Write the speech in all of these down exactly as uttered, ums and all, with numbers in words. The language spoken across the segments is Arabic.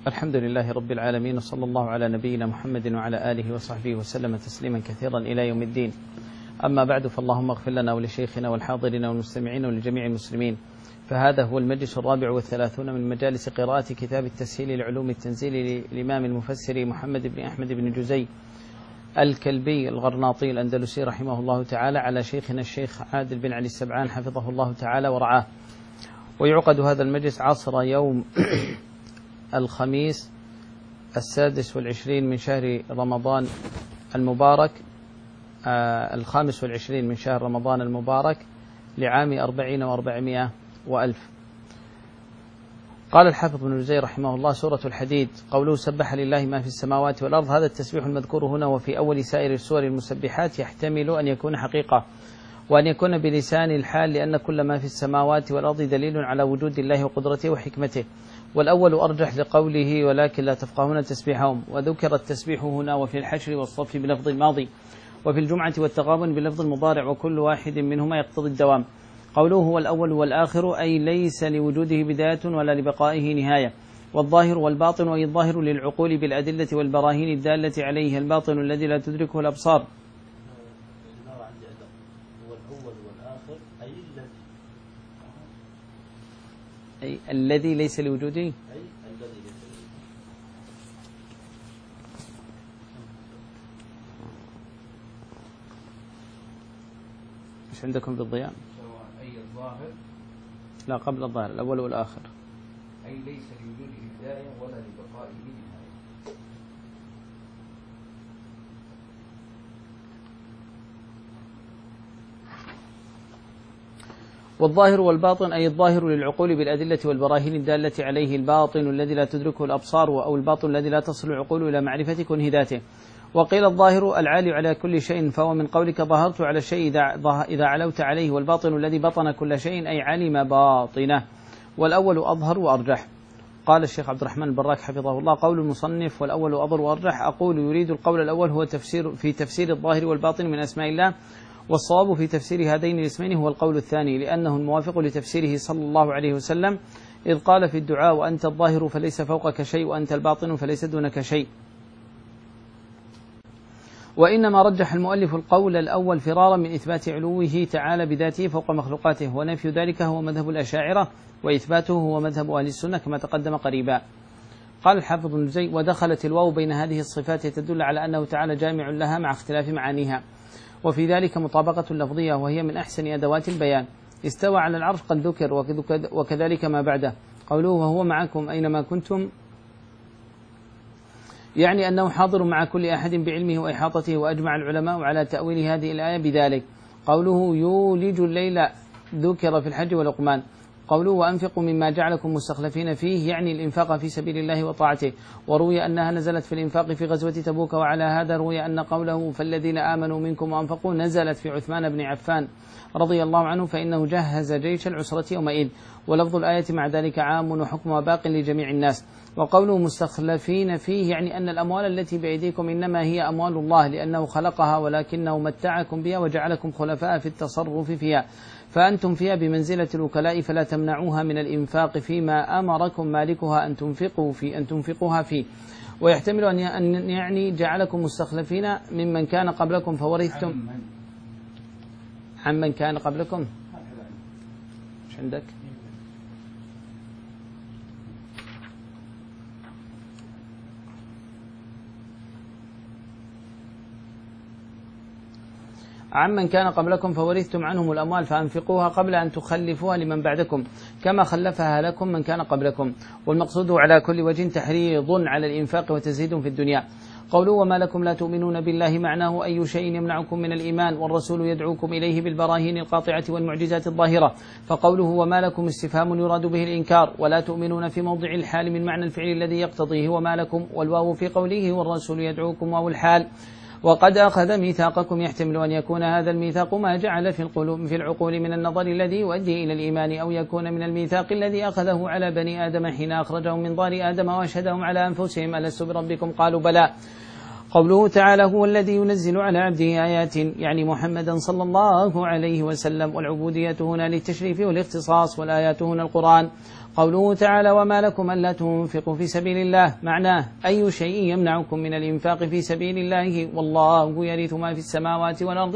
الحمد لله رب العالمين، وصلى الله على نبينا محمد وعلى آله وصحبه وسلم تسليما كثيرا إلى يوم الدين. أما بعد، فاللهم اغفر لنا ولشيخنا والحاضرين والمستمعين ولجميع المسلمين. فهذا هو المجلس الرابع والثلاثون من مجالس قراءة كتاب التسهيل لعلوم التنزيل للإمام المفسر محمد بن أحمد بن جزي الكلبي الغرناطي الأندلسي رحمه الله تعالى، على شيخنا الشيخ عادل بن علي السبعان حفظه الله تعالى ورعاه. ويعقد هذا المجلس عصر يوم الخميس السادس والعشرين من شهر رمضان المبارك، آه الخامس والعشرين من شهر رمضان المبارك لعام أربعين وأربعمائة وألف. قال الحافظ بن جزي رحمه الله: سورة الحديد، قوله سبح لله ما في السماوات والأرض. هذا التسبيح المذكور هنا وفي أول سائر السور المسبحات يحتمل أن يكون حقيقة وأن يكون بلسان الحال، لأن كل ما في السماوات والأرض دليل على وجود الله وقدرته وحكمته، والأول أرجح لقوله ولكن لا تفقهون تسبيحهم. وذكر التسبيح هنا وفي الحشر والصف بلفظ الماضي، وفي الجمعة والتغابن بلفظ المضارع، وكل واحد منهما يقتضي الدوام. قوله هو الأول والآخر، أي ليس لوجوده بداية ولا لبقائه نهاية. والظاهر والباطن، أي الظاهر للعقول بالأدلة والبراهين الدالة عليه، الباطن الذي لا تدركه الأبصار. أي الذي ليس لوجوده، أي الذي ليس لوجوده. مش عندكم بالضياء؟ أي الظاهر، لا قبل الظاهر، الأول والآخر. أي ليس لوجوده بداية ولا لبقائه نهاية. والظاهر والباطن، أي الظاهر للعقول بالأدلة والبراهين الدالة عليه، الباطن الذي لا تدركه الأبصار، أو الباطن الذي لا تصل العقول إلى معرفة كنهداته. وقيل الظاهر العالي على كل شيء، فهو من قولك ظهرت على الشيء إذا علوت عليه. والباطن الذي بطن كل شيء، أي علم باطنه. والأول أظهر وأرجح. قال الشيخ عبد الرحمن البراك حفظه الله: قول المصنف والأول أظهر وأرجح، أقول يريد القول الأول هو تفسير في تفسير الظاهر والباطن من أسماء الله، والصواب في تفسير هذين الاسمين هو القول الثاني، لأنه الموافق لتفسيره صلى الله عليه وسلم، إذ قال في الدعاء: وأنت الظاهر فليس فوقك شيء، وأنت الباطن فليس دونك شيء. وإنما رجح المؤلف القول الأول فرارا من إثبات علوه تعالى بذاته فوق مخلوقاته، ونفي ذلك هو مذهب الأشاعرة، وإثباته هو مذهب أهل السنة كما تقدم قريبا. قال الحافظ بن جزي: ودخلت الواو بين هذه الصفات تدل على أنه تعالى جامع لها مع اختلاف معانيها، وفي ذلك مطابقة لفظية، وهي من أحسن أدوات البيان. استوى على العرش قد ذكر، وكذلك ما بعده. قوله وهو معكم أينما كنتم، يعني أنه حاضر مع كل أحد بعلمه وإحاطته، وأجمع العلماء على تأويل هذه الآية بذلك. قوله يولج الليل ذكر في الحج ولقمان. قوله وأنفقوا مما جعلكم مستخلفين فيه، يعني الإنفاق في سبيل الله وطاعته. وروي أنها نزلت في الإنفاق في غزوة تبوك، وعلى هذا روي أن قوله فالذين آمنوا منكم وأنفقوا نزلت في عثمان بن عفان رضي الله عنه، فإنه جهز جيش العسرة يومئذ. ولفظ الآية مع ذلك عام وحكمها باق لجميع الناس. وقوله مستخلفين فيه، يعني أن الأموال التي بأيديكم إنما هي أموال الله، لأنه خلقها ولكنه متعكم بها وجعلكم خلفاء في التصرف فيها، فأنتم فيها بمنزلة الوكلاء، فلا تمنعوها من الإنفاق فيما أمركم مالكها أن تنفقوا في أن تنفقوها فيه. ويحتمل أن يعني جعلكم مستخلفين ممن كان قبلكم فورثتم عمن كان قبلكم. مش عندك؟ عمن كان قبلكم فورثتم عنهم الأموال فأنفقوها قبل أن تخلفوها لمن بعدكم، كما خلفها لكم من كان قبلكم. والمقصود على كل وجه تحريض على الإنفاق وتزهيد في الدنيا. قوله وما لكم لا تؤمنون بالله، معناه أي شيء يمنعكم من الإيمان، والرسول يدعوكم إليه بالبراهين القاطعة والمعجزات الظاهرة. فقوله وما لكم استفهام يراد به الإنكار، ولا تؤمنون في موضع الحال من معنى الفعل الذي يقتضيه وما لكم، والواو في قوله والرسول يدعوكم واو الحال. وقد أخذ ميثاقكم، يحتمل أن يكون هذا الميثاق ما جعل في القلوب في العقول من النظر الذي يؤدي إلى الإيمان، أو يكون من الميثاق الذي أخذه على بني آدم حين أخرجهم من ضار آدم وأشهدهم على أنفسهم ألست بربكم قالوا بلى. قوله تعالى هو الذي ينزل على عبده آيات يعني محمدا صلى الله عليه وسلم، والعبودية هنا للتشريف والاختصاص، والآيات هنا القرآن. قوله تعالى وما لكم ألا تنفقوا في سبيل الله، معناه أي شيء يمنعكم من الإنفاق في سبيل الله، والله يرث ما في السماوات والأرض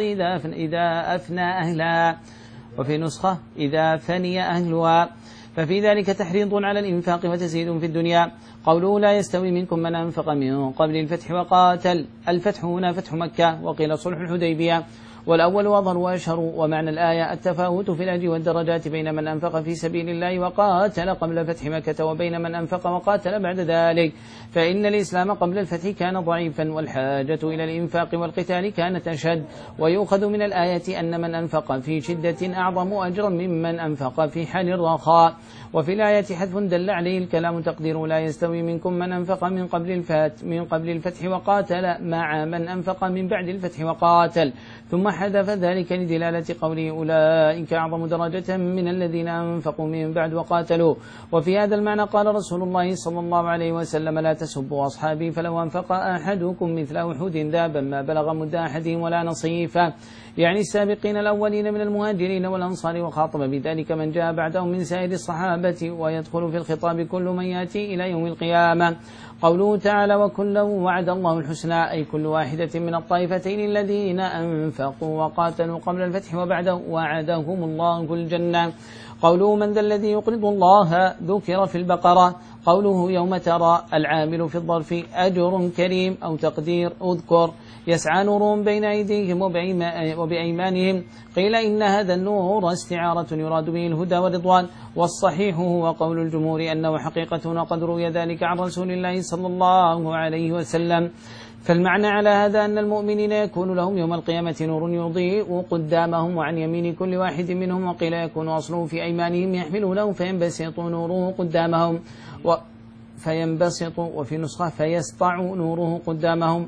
إذا أفنى أهلها، وفي نسخة إذا فني أهلها، ففي ذلك تحريض على الإنفاق وتزيد في الدنيا. قوله لا يستوي منكم من أنفق من قبل الفتح وقاتل، الفتح هنا فتح مكة، وقيل صلح الحديبية، والأول أظهر وأشهر، ومعنى الآية التفاوت في الأجر والدرجات بين من أنفق في سبيل الله وقاتل قبل فتح مكة وبين من أنفق وقاتل بعد ذلك، فإن الإسلام قبل الفتح كان ضعيفا، والحاجة إلى الإنفاق والقتال كانت أشد. ويؤخذ من الآية أن من أنفق في شدة أعظم أجرا ممن أنفق في حال الرخاء. وفي الآية حذف دل عليه الكلام تقدير لا يستوي منكم من أنفق من قبل الفتح من قبل الفتح وقاتل مع من أنفق من بعد الفتح وقاتل، ثم حذف ذلك لدلالة قوله أولئك أعظم درجة من الذين أنفقوا من بعد وقاتلوا. وفي هذا المعنى قال رسول الله صلى الله عليه وسلم لا تسبوا أصحابي فلو أنفق أحدكم مثل أحد ذهبا ما بلغ مد أحدهم ولا نصيفا، يعني السابقين الأولين من المهاجرين والأنصار، وخاطب بذلك من جاء بعدهم من سائر الصحابة، ويدخل في الخطاب كل من يأتي إلى يوم القيامة. قوله تعالى وكلا وعد الله الحسنى، أي كل واحدة من الطائفتين الذين أنفقوا وقاتلوا قبل الفتح وبعده وعدهم الله الجنة. قوله من ذا الذي يقرض الله ذكر في البقرة. قوله يوم ترى العامل في الظرف أجر كريم أو تقدير أذكر، يسعى نورهم بين أيديهم وبأيمانهم. قيل إن هذا النور استعارة يراد به الهدى والرضوان، والصحيح هو قول الجمهور أنه حقيقة وقد روي ذلك عن رسول الله صلى الله عليه وسلم. فالمعنى على هذا أن المؤمنين يكون لهم يوم القيامة نور يضيء قدامهم وعن يمين كل واحد منهم، وقيل يكون أصله في أيمانهم يحملونه فينبسط نوره قدامهم و فينبسط وفي نسخة فيسطع نوره قدامهم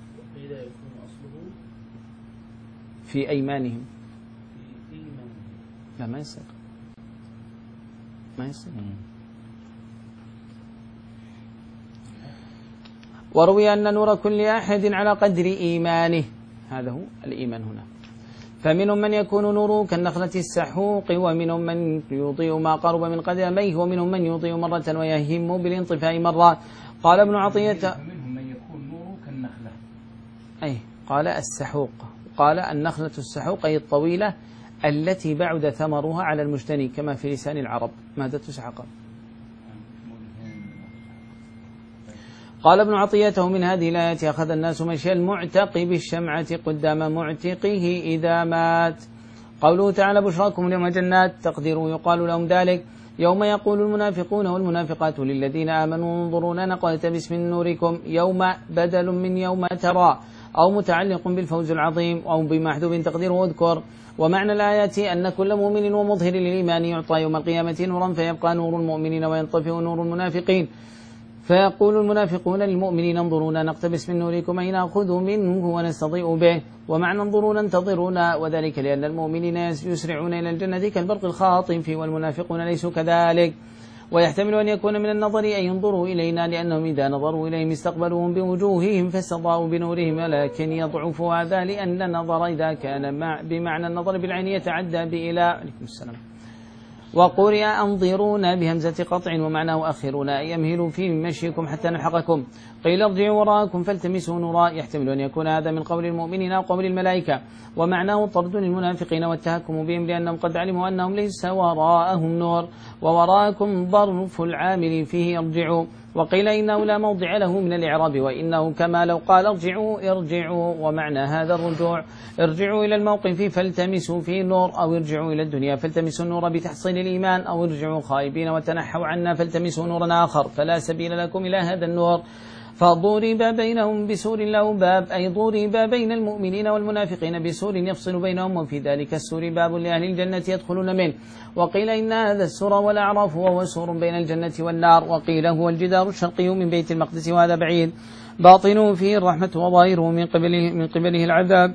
في أيمانهم. لا ما يصير ما يصير. وروي أن نور كل أحد على قدر إيمانه، هذا هو الإيمان هنا. فمنهم من يكون نوره كالنخلة السحوق، ومنهم من يضيء ما قرب من قدميه، ومنهم من يضيء مرة ويهم بالانطفاء مرة. قال ابن عطية منهم من يكون نوره كالنخلة، أي قال السحوق، قال النخلة السحوق أي الطويلة التي بعد ثمرها على المجتني كما في لسان العرب. ماذا تسحق؟ قال ابن عطيته من هذه الآية أخذ الناس مشي المعتق بالشمعة قدام معتقه إذا مات. قوله تعالى بشراكم اليوم جنات، تقدير يقال لهم ذلك يوم يقول المنافقون والمنافقات للذين آمنوا انظرونا نقتبس من نوركم، يوم بدل من يوم ترى، أو متعلق بالفوز العظيم، أو بمحذوف تقديره اذكر. ومعنى الآية أن كل مؤمن ومظهر للإيمان يعطى يوم القيامة نورا فيبقى نور المؤمنين وينطفئ نور المنافقين، فيقول المنافقون للمؤمنين انظرونا نقتبس من نوركم أي نأخذ منه ونستضيء به. ومعنى انظرونا انتظرونا، وذلك لأن المؤمنين يسرعون إلى الجنة كالبرق الخاطف، والمنافقون ليسوا كذلك. ويحتمل أن يكون من النظر أن ينظروا إلينا، لأنهم إذا نظروا إليهم استقبلوهم بوجوههم فاستضاءوا بنورهم، ولكن يضعف هذا لأن النظر إذا كان مع بمعنى النظر بالعين يتعدى بإلى. عليكم السلام. وقرئ أنظرونا بهمزة قطع ومعناه أخرونا أي أمهلوا في مشيكم حتى نلحقكم. قيل ارجعوا وراءكم فالتمسوا نورا، يحتمل أن يكون هذا من قول المؤمنين أو قول الملائكة، ومعناه طرد للمنافقين والتهكم بهم لأنهم قد علموا أنهم ليس وراءهم نور. ووراءكم ظرف العامل فيه ارجعوا. وقيل إنه لا موضع له من الإعراب، وإنه كما لو قال ارجعوا ارجعوا، ومعنى هذا الرجوع ارجعوا إلى الموقف فالتمسوا فيه نور، أو ارجعوا إلى الدنيا فالتمسوا النور بتحصيل الإيمان، أو ارجعوا خائبين وتنحوا عنا فالتمسوا نورا آخر فلا سبيل لكم إلى هذا النور. فضرب بينهم بسور له باب، أي ضرب بين المؤمنين والمنافقين بسور يفصل بينهم، وفي ذلك السور باب لأهل الجنة يدخلون منه. وقيل إن هذا السور والأعراف هو سور بين الجنة والنار، وقيل هو الجدار الشرقي من بيت المقدس، وهذا بعيد باطنه فيه الرحمة وظاهره من قبله, من قبله العذاب.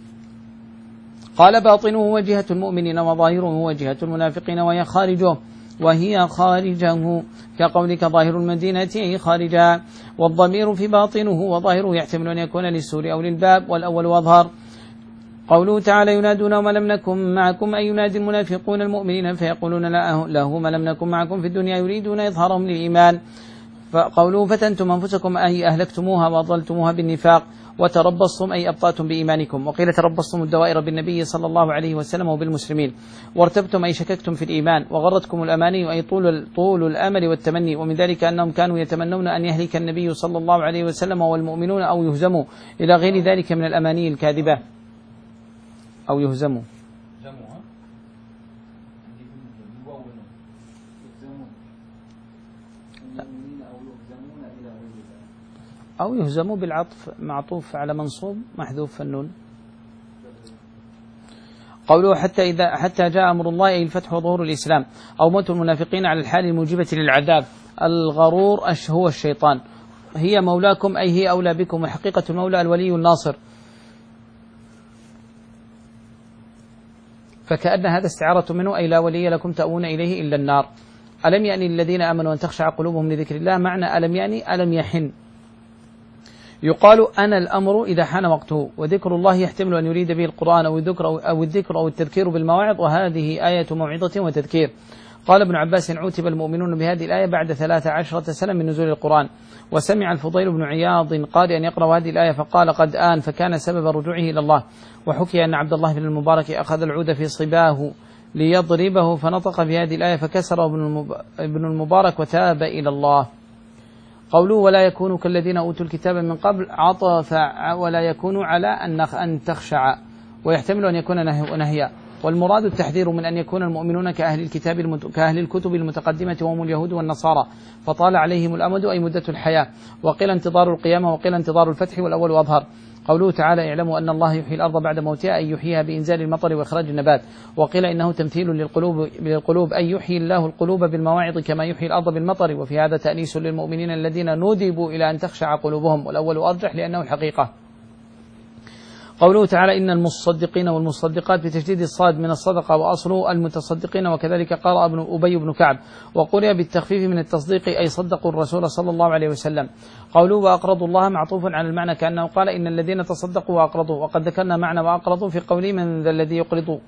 قال باطنه وجهة المؤمنين وظاهره وجهة المنافقين وهي خارجه. وهي خارجه، كقولك ظاهر المدينة أي خارجها، والضمير في باطنه وظاهره يحتمل أن يكون للسور أو للباب، والأول أظهر. قوله تعالى ينادون وما لم نكن معكم أي ينادي المنافقون المؤمنين فيقولون له ما لم نكن معكم في الدنيا يريدون إظهارهم للإيمان. فقوله فتنتم أنفسكم أي أهلكتموها وأضلتموها بالنفاق، وتربصتم أي أبطأتم بإيمانكم، وقيل تربصتم الدوائر بالنبي صلى الله عليه وسلم وبالمسلمين، وارتبتم أي شككتم في الإيمان، وغرتكم الأماني أي طول, طول الأمل والتمني، ومن ذلك أنهم كانوا يتمنون أن يهلك النبي صلى الله عليه وسلم والمؤمنون أو يهزموا إلى غير ذلك من الأماني الكاذبة، أو يهزموا أو يهزموا بالعطف معطوف على منصوب محذوف النون. قوله حتى إذا حتى جاء أمر الله أي الفتح وظهور الإسلام، أو موت المنافقين على الحال الموجبة للعذاب. الغرور هو الشيطان. هي مولاكم أي هي أولى بكم، وحقيقة المولى الولي الناصر، فكأن هذا استعارة منه أي لا ولي لكم تأوون إليه إلا النار. ألم يعني الذين آمنوا أن تخشع قلوبهم لذكر الله، معنى ألم يعني ألم يحن. يقال أنا الأمر إذا حان وقته، وذكر الله يحتمل أن يريد به القرآن أو الذكر أو الذكر أو التذكير بالمواعظ، وهذه آية موعظة وتذكير. قال ابن عباس عوتب المؤمنون بهذه الآية بعد ثلاث عشرة سنة من نزول القرآن. وسمع الفضيل بن عياض قال أن يقرأ هذه الآية فقال قد آن، فكان سبب رجوعه إلى الله. وحكي أن عبد الله بن المبارك أخذ العود في صباه ليضربه فنطق بهذه الآية فكسره ابن المبارك وتاب إلى الله. قوله ولا يكونوا كالذين أوتوا الكتاب من قبل، عطف ولا يكونوا على أن تخشع، ويحتمل أن يكون نهيا، والمراد التحذير من أن يكون المؤمنون كأهل الكتاب المت... كأهل الكتب المتقدمة وهم اليهود والنصارى، فطال عليهم الأمد أي مدة الحياة، وقيل انتظار القيامة، وقيل انتظار الفتح، والأول أظهر. قوله تعالى اعلموا أن الله يحيي الأرض بعد موتها أي يحييها بإنزال المطر وإخراج النبات، وقيل إنه تمثيل للقلوب للقلوب أي يحيي الله القلوب بالمواعظ كما يحيي الأرض بالمطر، وفي هذا تأنيس للمؤمنين الذين ندبوا إلى أن تخشع قلوبهم، والأول أرجح لأنه الحقيقة. قوله تعالى إن المصدقين والمصدقات بتشديد الصاد من الصدقة، وأصله المتصدقين، وكذلك قرأ ابن أبي بن كعب، وقرئ بالتخفيف من التصديق أي صدقوا الرسول صلى الله عليه وسلم. قوله وأقرضوا الله معطوف على المعنى كأنه قال إن الذين تصدقوا وأقرضوا، وقد ذكرنا معنى وأقرضوا في قوله من ذا الذي يقرض.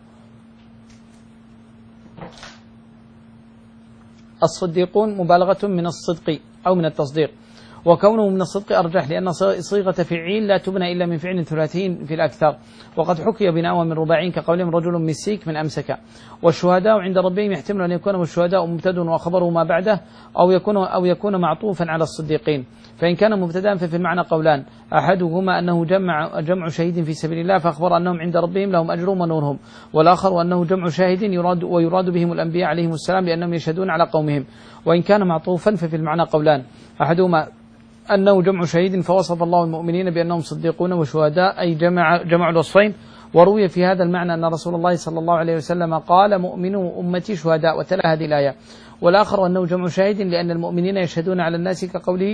الصديقون مبالغة من الصدق أو من التصديق، وكونه من الصدق أرجح لأن صيغة فعيل لا تبنى إلا من فعل ثلاثين في الأكثر، وقد حكي بناء من رباعين كقولهم رجل مسيك من أمسك. والشهداء عند ربهم يحتمل أن يكون الشهداء مبتدأ وخبره ما بعده، أو يكون أو يكون معطوفا على الصديقين. فإن كان مبتدأ ففي المعنى قولان، أحدهما أنه جمع جمع شهيد في سبيل الله فأخبر أنهم عند ربهم لهم أجرهم ونورهم، والآخر أنه جمع شاهد يراد ويراد بهم الأنبياء عليهم السلام لأنهم يشهدون على قومهم. وإن كان معطوفا ففي المعنى قولان، أحدهما أنه جمع شهيد فوصف الله المؤمنين بأنهم صديقون وشهداء أي جمع جمع الوصفين. وروي في هذا المعنى أن رسول الله صلى الله عليه وسلم قال مؤمنو أمتي شهداء وتلا هذه الآية. والآخر أنه جمع شاهد لأن المؤمنين يشهدون على الناس كقوله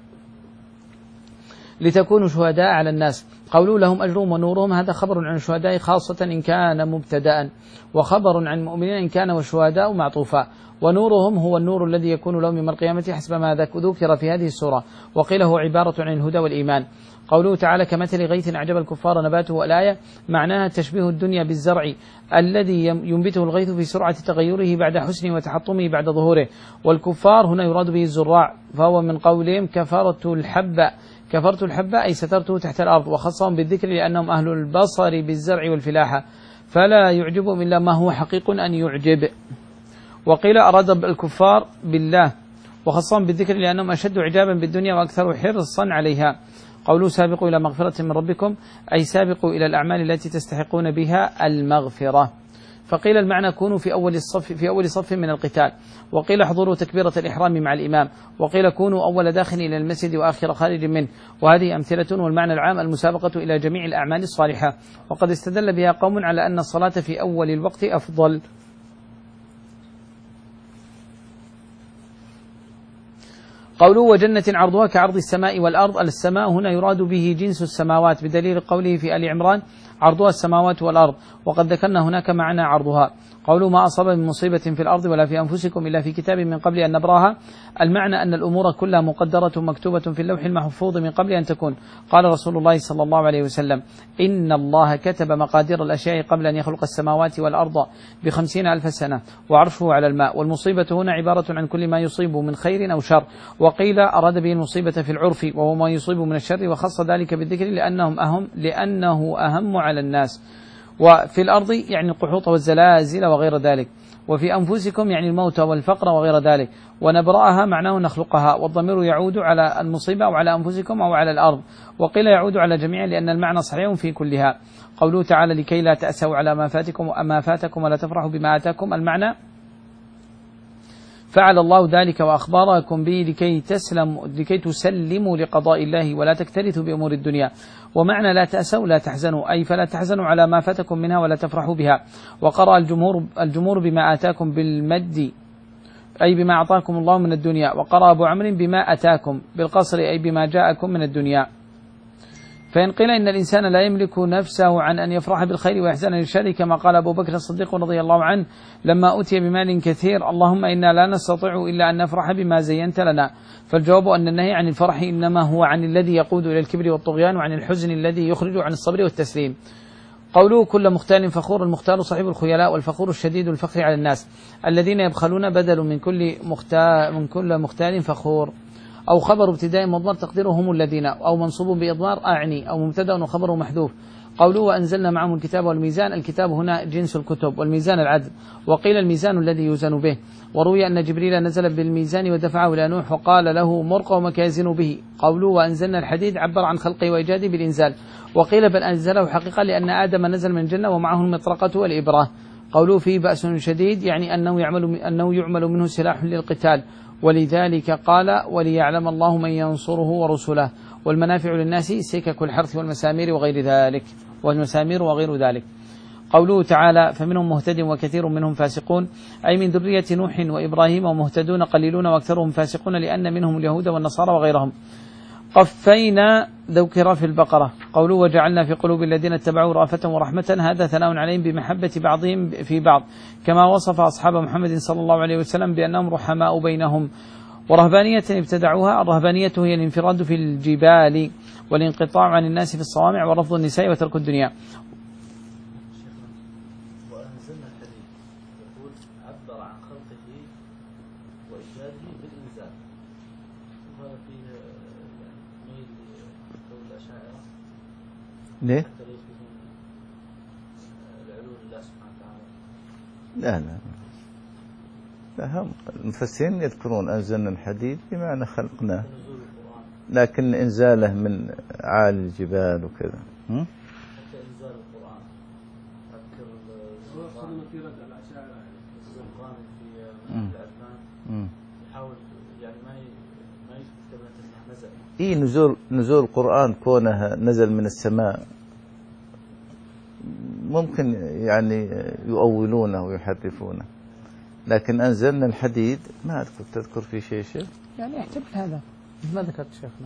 لتكونوا شهداء على الناس. قولوا لهم أجرهم ونورهم هذا خبر عن الشهداء خاصة إن كان مبتدأ، وخبر عن المؤمنين إن كان والشهداء معطوفا. ونورهم هو النور الذي يكون لهم يوم القيامة حسب ما ذكر في هذه السورة، وقيل هو عبارة عن الهدى والإيمان. قوله تعالى كمثل غيث أعجب الكفار نباته، الآية معناها تشبيه الدنيا بالزرع الذي ينبته الغيث في سرعة تغيره بعد حسنه وتحطمه بعد ظهوره، والكفار هنا يراد به الزراع، فهو من قولهم كفرت الحبة، كفرت الحبة أي سترته تحت الأرض، وخصهم بالذكر لأنهم أهل البصر بالزرع والفلاحة، فلا يعجبهم إلا ما هو حقيق أن يعجب. وقيل أراد الكفار بالله، وخصهم بالذكر لأنهم أشد عجابا بالدنيا وأكثر حرصا عليها. قولوا سابقوا إلى مغفرة من ربكم أي سابقوا إلى الأعمال التي تستحقون بها المغفرة. فقيل المعنى كونوا في أول الصف في أول صف من القتال، وقيل احضروا تكبيرة الإحرام مع الإمام، وقيل كونوا أول داخل إلى المسجد وآخر خارج منه. وهذه أمثلة، والمعنى العام المسابقة إلى جميع الأعمال الصالحة، وقد استدل بها قوم على أن الصلاة في أول الوقت أفضل. قوله وجنة عرضها كعرض السماء والأرض، السماء هنا يراد به جنس السماوات بدليل قوله في آل عمران عرضها السماوات والأرض، وقد ذكرنا هناك معنى عرضها. قولوا ما أصاب من مصيبة في الأرض ولا في أنفسكم إلا في كتاب من قبل أن نبراها، المعنى أن الأمور كلها مقدرة مكتوبة في اللوح المحفوظ من قبل أن تكون. قال رسول الله صلى الله عليه وسلم: إن الله كتب مقادير الأشياء قبل أن يخلق السماوات والأرض بخمسين ألف سنة وعرشه على الماء. والمصيبة هنا عبارة عن كل ما يصيب من خير أو شر، وقيل أراد به المصيبة في العرف وهو ما يصيب من الشر، وخص ذلك بالذكر لأنهم أهم لأنه أهم على الناس. وفي الأرض يعني القحوط والزلازل وغير ذلك، وفي أنفسكم يعني الموت والفقر وغير ذلك. ونبرأها معناه نخلقها، والضمير يعود على المصيبة أو على أنفسكم أو على الأرض، وقيل يعود على جميع لأن المعنى صحيح في كلها. قوله تعالى: لكي لا تأسوا على ما فاتكم وما فاتكم ولا تفرحوا بما آتاكم، المعنى فعل الله ذلك وأخبركم به لكي تسلموا لكي تسلموا لقضاء الله ولا تكترثوا بأمور الدنيا. ومعنى لا تأسوا لا تحزنوا، أي فلا تحزنوا على ما فاتكم منها ولا تفرحوا بها. وقرأ الجمهور الجمهور بما آتاكم بالمد أي بما أعطاكم الله من الدنيا، وقرأ أبو عمرو بما أتاكم بالقصر أي بما جاءكم من الدنيا. فإن قيل إن الإنسان لا يملك نفسه عن أن يفرح بالخير ويحزن للشر، كما قال أبو بكر الصديق رضي الله عنه لما أتي بمال كثير: اللهم إنا لا نستطيع إلا أن نفرح بما زينت لنا. فالجواب أن النهي عن الفرح إنما هو عن الذي يقود إلى الكبر والطغيان، وعن الحزن الذي يخرج عن الصبر والتسليم. قوله كل مختال فخور، المختال صاحب الخيلاء، والفخور الشديد الفخر على الناس. الذين يبخلون بدل من كل مختال من كل مختال فخور، أو خبر ابتداء مضمر تقديره هم الذين، أو منصوب بإضمار أعني، أو مبتدأ وخبره محذوف. قوله وأنزلنا معهم الكتاب والميزان، الكتاب هنا جنس الكتب، والميزان العدل، وقيل الميزان الذي يوزن به. وروي أن جبريل نزل بالميزان ودفعه إلى نوح وقال له مرق ومكازن به. قوله وأنزلنا الحديد عبر عن خلقه وإيجاده بالإنزال، وقيل بل أنزله حقيقة لأن آدم نزل من الجنة ومعه المطرقة والإبرة. قوله فيه بأس شديد يعني أنه يعمل أنه يعمل منه سلاح للقتال، ولذلك قال وليعلم الله من ينصره ورسله. والمنافع للناس سكك الحرث والمسامير وغير ذلك والمسامير وغير ذلك. قوله تعالى فمنهم مهتد وكثير منهم فاسقون، أي من ذرية نوح وإبراهيم، ومهتدون قليلون وأكثرهم فاسقون لأن منهم اليهود والنصارى وغيرهم. قفينا ذكر في البقرة. قوله وجعلنا في قلوب الذين اتبعوا رأفة ورحمة، هذا ثناء عليهم بمحبة بعضهم في بعض، كما وصف أصحاب محمد صلى الله عليه وسلم بأنهم رحماء بينهم. ورهبانية ابتدعوها، الرهبانية هي الانفراد في الجبال والانقطاع عن الناس في الصوامع ورفض النساء وترك الدنيا. وأنزلنا الحديد يقول عبر عن خلقه وإيجاده بالإنزال، وهذا فيه ميل لقول الأشاعرة. ليه؟ العلو لله سبحانه وتعالى. لا لا لا، هم المفسرين يذكرون أنزلنا الحديد بمعنى خلقناه، لكن إنزاله من عالي الجبال وكذا. حتى إنزال القرآن أذكر الزرقاني في رد الأشاعرة، الزرقاني في الأذهان يحاول يعني ما ما يثبت كما تسمع نزل. إيه نزول نزول القرآن كونه نزل من السماء ممكن يعني يؤولونه ويحرفونه، لكن أنزلنا الحديد ما أذكر. تذكر في شيء شيء يعني احتمل هذا ما ذكرت شيخنا.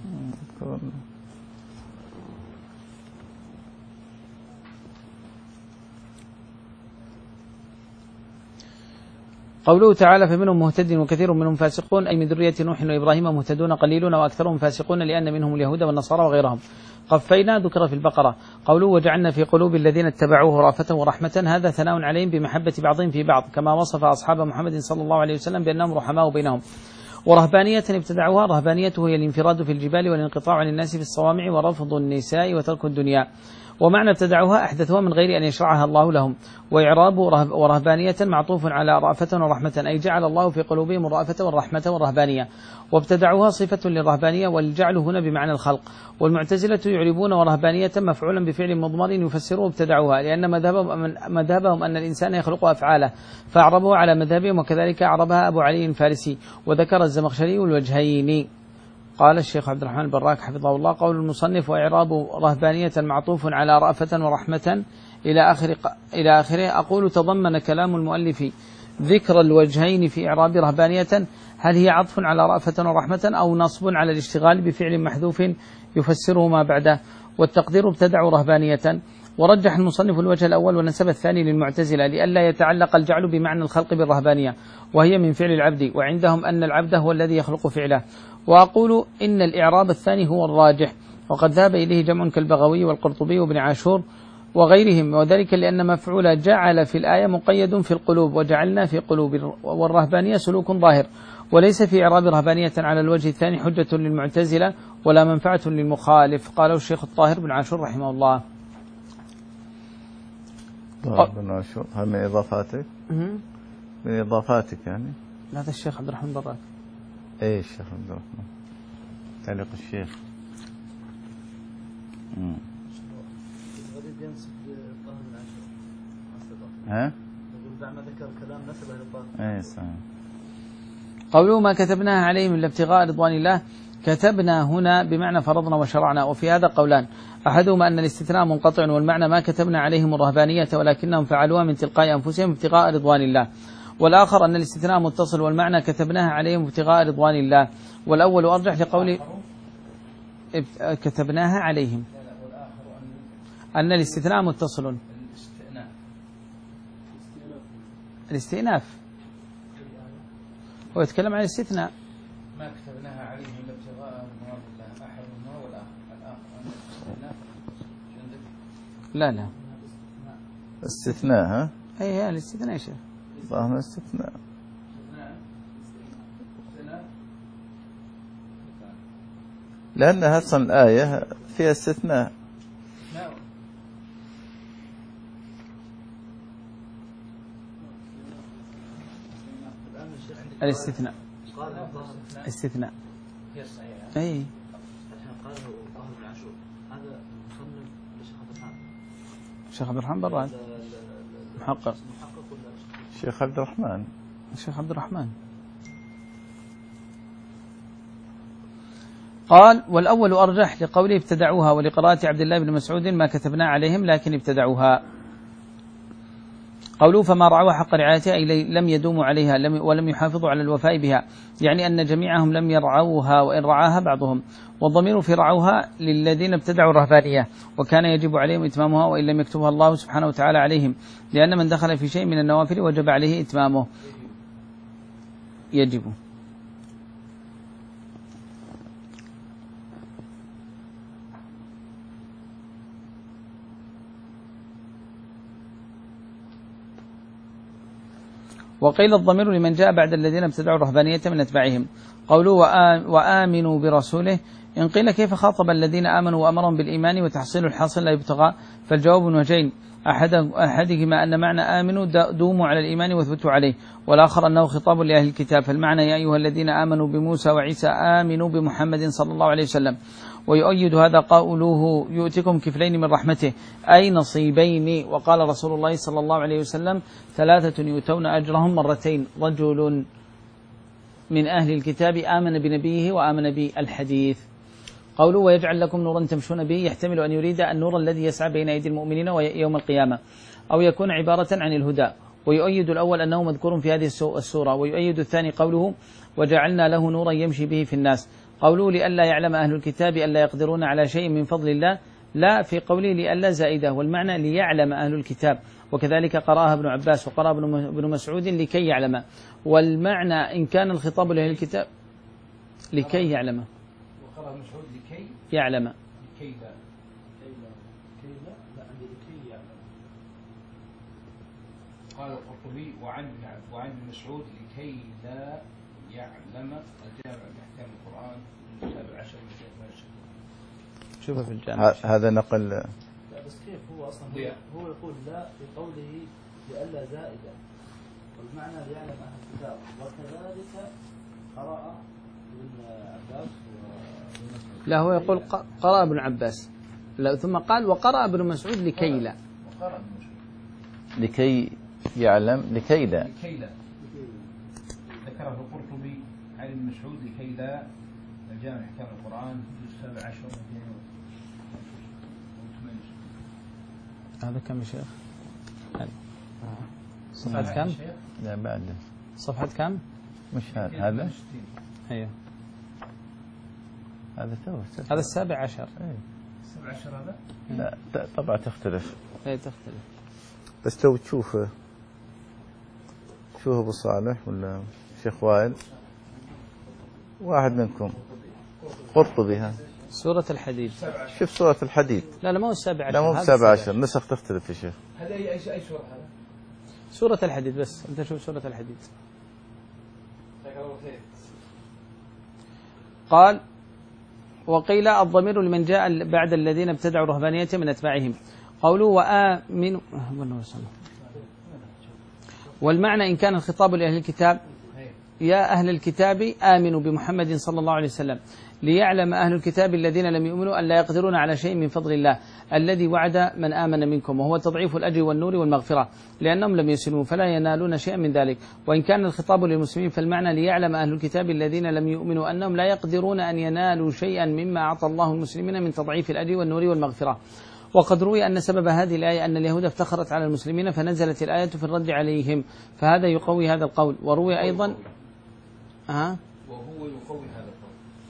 قوله تعالى فمنهم مهتد وكثير منهم فاسقون، أي من ذرية نوح وإبراهيم مهتدون قليلون وأكثرهم فاسقون لأن منهم اليهود والنصارى وغيرهم. قفينا ذكر في البقرة. قوله وجعلنا في قلوب الذين اتبعوه رأفة ورحمة، هذا ثناء عليهم بمحبة بعضهم في بعض، كما وصف أصحاب محمد صلى الله عليه وسلم بأنهم رحماء بينهم. ورهبانية ابتدعوها، رهبانية هي الانفراد في الجبال والانقطاع عن الناس في الصوامع ورفض النساء وترك الدنيا. ومعنى ابتدعوها أحدثوها من غير أن يشرعها الله لهم. وإعراب ورهبانية معطوف على رأفة ورحمة، أي جعل الله في قلوبهم الرأفة والرحمة والرهبانية. وابتدعوها صفة للرهبانية، والجعل هنا بمعنى الخلق. والمعتزلة يعربون ورهبانية مفعولا بفعل مضمر يفسره ابتدعوها، لأن مذهبهم, مذهبهم أن الإنسان يخلق أفعاله، فأعربوها على مذهبهم، وكذلك أعربها أبو علي الفارسي. وذكر الزمخشري الوجهين. قال الشيخ عبد الرحمن البراك حفظه الله قول المصنف وإعراب رهبانية معطوف على رأفة ورحمة إلى آخر إلى آخره. أقول تضمن كلام المؤلف ذكر الوجهين في إعراب رهبانية، هل هي عطف على رأفة ورحمة أو نصب على الاشتغال بفعل محذوف يفسره ما بعده؟ والتقدير ابتدعوا رهبانية. ورجح المصنف الوجه الأول ونسب الثاني للمعتزلة لئلا يتعلق الجعل بمعنى الخلق بالرهبانية، وهي من فعل العبد، وعندهم أن العبد هو الذي يخلق فعله. وأقول إن الإعراب الثاني هو الراجح، وقد ذهب إليه جمع كالبغوي والقرطبي وابن عاشور وغيرهم، وذلك لأن مفعول جعل في الآية مقيد في القلوب، وجعلنا في قلوب، والرهبانية سلوك ظاهر، وليس في إعراب رهبانية على الوجه الثاني حجة للمعتزلة ولا منفعة للمخالف، قاله الشيخ الطاهر بن عاشور رحمه الله. بن عاشور هل من إضافاتك؟ من إضافاتك يعني؟ هذا الشيخ عبد الرحمن براك. إيه الشيخ عبد الرحمن تعليق الشيخ. امم الغريب ينسب للطاهر بن عاشور. ها؟ يقول بعد ما ذكر الكلام نسبه للطاهر. إيه صحيح. قوله ما كتبناها عليهم إلا ابتغاء رضوان الله، كتبنا هنا بمعنى فرضنا وشرعنا، وفي هذا قولان، أحدهما أن الاستثناء منقطع، والمعنى ما كتبنا عليهم الرهبانية ولكنهم فعلوها من تلقاء أنفسهم ابتغاء رضوان الله، والآخر أن الاستثناء متصل والمعنى كتبناها عليهم ابتغاء رضوان الله، والأول أرجح لقول كتبناها عليهم، أن الاستثناء متصل. الاستئناف هو يتكلم عن الاستثناء. ما كتبناها عليهم الا ابتغاء رضوان الله، احدهما والاخر الاخر الاستثناء. لا لا استثناء. ها؟ اي هي الاستثناء يا شيخ. ظاهر استثناء. لأن أصلا الآية فيها استثناء. الاستثناء استثناء هي الصحيحه. اي الحين قاله الطاهر بن عاشور، هذا المصنف للشيخ عبد الرحمن. الشيخ عبد الرحمن براد محقق. محقق ولا الشيخ عبد الرحمن. الشيخ عبد الرحمن قال والأول أرجح لقوله ابتدعوها، ولقراءة عبد الله بن مسعود ما كتبنا عليهم لكن ابتدعوها. قولوا فما رعوا حق رعايتها أي لم يدوموا عليها ولم يحافظوا على الوفاء بها، يعني أن جميعهم لم يرعوها وإن رعاها بعضهم، والضمير في رعوها للذين ابتدعوا الرهبانية، وكان يجب عليهم إتمامها وإن لم يكتبها الله سبحانه وتعالى عليهم، لأن من دخل في شيء من النوافل وجب عليه إتمامه. يجب. وقيل الضمير لمن جاء بعد الذين ابتدعوا الرهبانية من أتباعهم. قولوا وآمنوا برسوله، إن قيل كيف خاطب الذين آمنوا وأمرهم بالإيمان وتحصيل الحاصل لا يبتغى، فالجواب وجهين، أحد أحدهما أن معنى آمنوا دوموا على الإيمان واثبتوا عليه، والآخر أنه خطاب لأهل الكتاب، فالمعنى يا أيها الذين آمنوا بموسى وعيسى آمنوا بمحمد صلى الله عليه وسلم. ويؤيد هذا قوله يؤتكم كفلين من رحمته أي نصيبين، وقال رسول الله صلى الله عليه وسلم ثلاثة يؤتون أجرهم مرتين، رجل من أهل الكتاب آمن بنبيه وآمن بالحديث. قوله ويجعل لكم نورا تمشون به، يحتمل أن يريد النور الذي يسعى بين أيدي المؤمنين يوم القيامة، أو يكون عبارة عن الهدى. ويؤيد الأول أنه مذكور في هذه السورة، ويؤيد الثاني قوله وجعلنا له نورا يمشي به في الناس. قوله لئلا يعلم أهل الكتاب ألا يقدرون على شيء من فضل الله، لا في قوله لئلا زائدة، والمعنى ليعلم أهل الكتاب، وكذلك قرأها ابن عباس وقرأ ابن مسعود لكي يعلم، والمعنى إن كان الخطاب لأهل الكتاب لكي يعلم، وقرأ مسعود لكي يعلم لكي لا لكي لا لا لكي يعلم. قال القرطبي وعن وعن مسعود لكي لا يعلم، الجامع بأحكام القرآن السابع عشر من شيخ ماشي. شوفه في الجامع. هذا نقل. لا بس كيف هو أصلا هو, هو يقول لا في قوله لئلا زائدة، والمعنى ليعلم أهل الكتاب، وكذلك قرأ ابن عباس و... لا هو يقول قرأ ابن عباس، لا ثم قال وقرأ ابن مسعود لكي لا، وقرأ ابن مسعود لكي يعلم لكي لا لكي لا ذكره القرطبي عن ابن مسعود لكي لا، الجامع احكام القرآن السابع عشر. هذا كم يا شيخ؟ صفحة كم؟ لا بعد صفحة كم؟ مش هذا هذا ايوه هذا تو هذا السابع عشر. أيه. سبع عشر هذا؟ لا طبعا تختلف. اي تختلف. بس لو تشوفه شوفه أبو صالح ولا شيخ وائل واحد منكم قرطبي ها سورة الحديد. شوف سورة الحديد. لا لا مو السابع عشر. لا مو السابع عشر، نسخ تختلف يا شيخ. هذا أي أي أي سورة هذا؟ سورة الحديد بس، أنت شوف سورة الحديد. قال وقيل الضمير لمن جاء بعد الذين ابتدعوا رهبانية من أتباعهم. قولوا وآمنوا والمعنى إن كان الخطاب لأهل الكتاب يا أهل الكتاب آمنوا بمحمد صلى الله عليه وسلم ليعلم أهل الكتاب الذين لم يؤمنوا أن لا يقدرون على شيء من فضل الله الذي وعد من آمن منكم، وهو تضعيف الأجر والنور والمغفرة لأنهم لم يسلموا فلا ينالون شيئا من ذلك. وإن كان الخطاب للمسلمين فالمعنى ليعلم أهل الكتاب الذين لم يؤمنوا أنهم لا يقدرون أن ينالوا شيئا مما أعطى الله المسلمين من تضعيف الأجر والنور والمغفرة. وقد روي أن سبب هذه الآية أن اليهود افتخرت على المسلمين فنزلت الآية في الرد عليهم، فهذا يقوي هذا القول. وروي أيضا ها وهو يقوي هذا القول.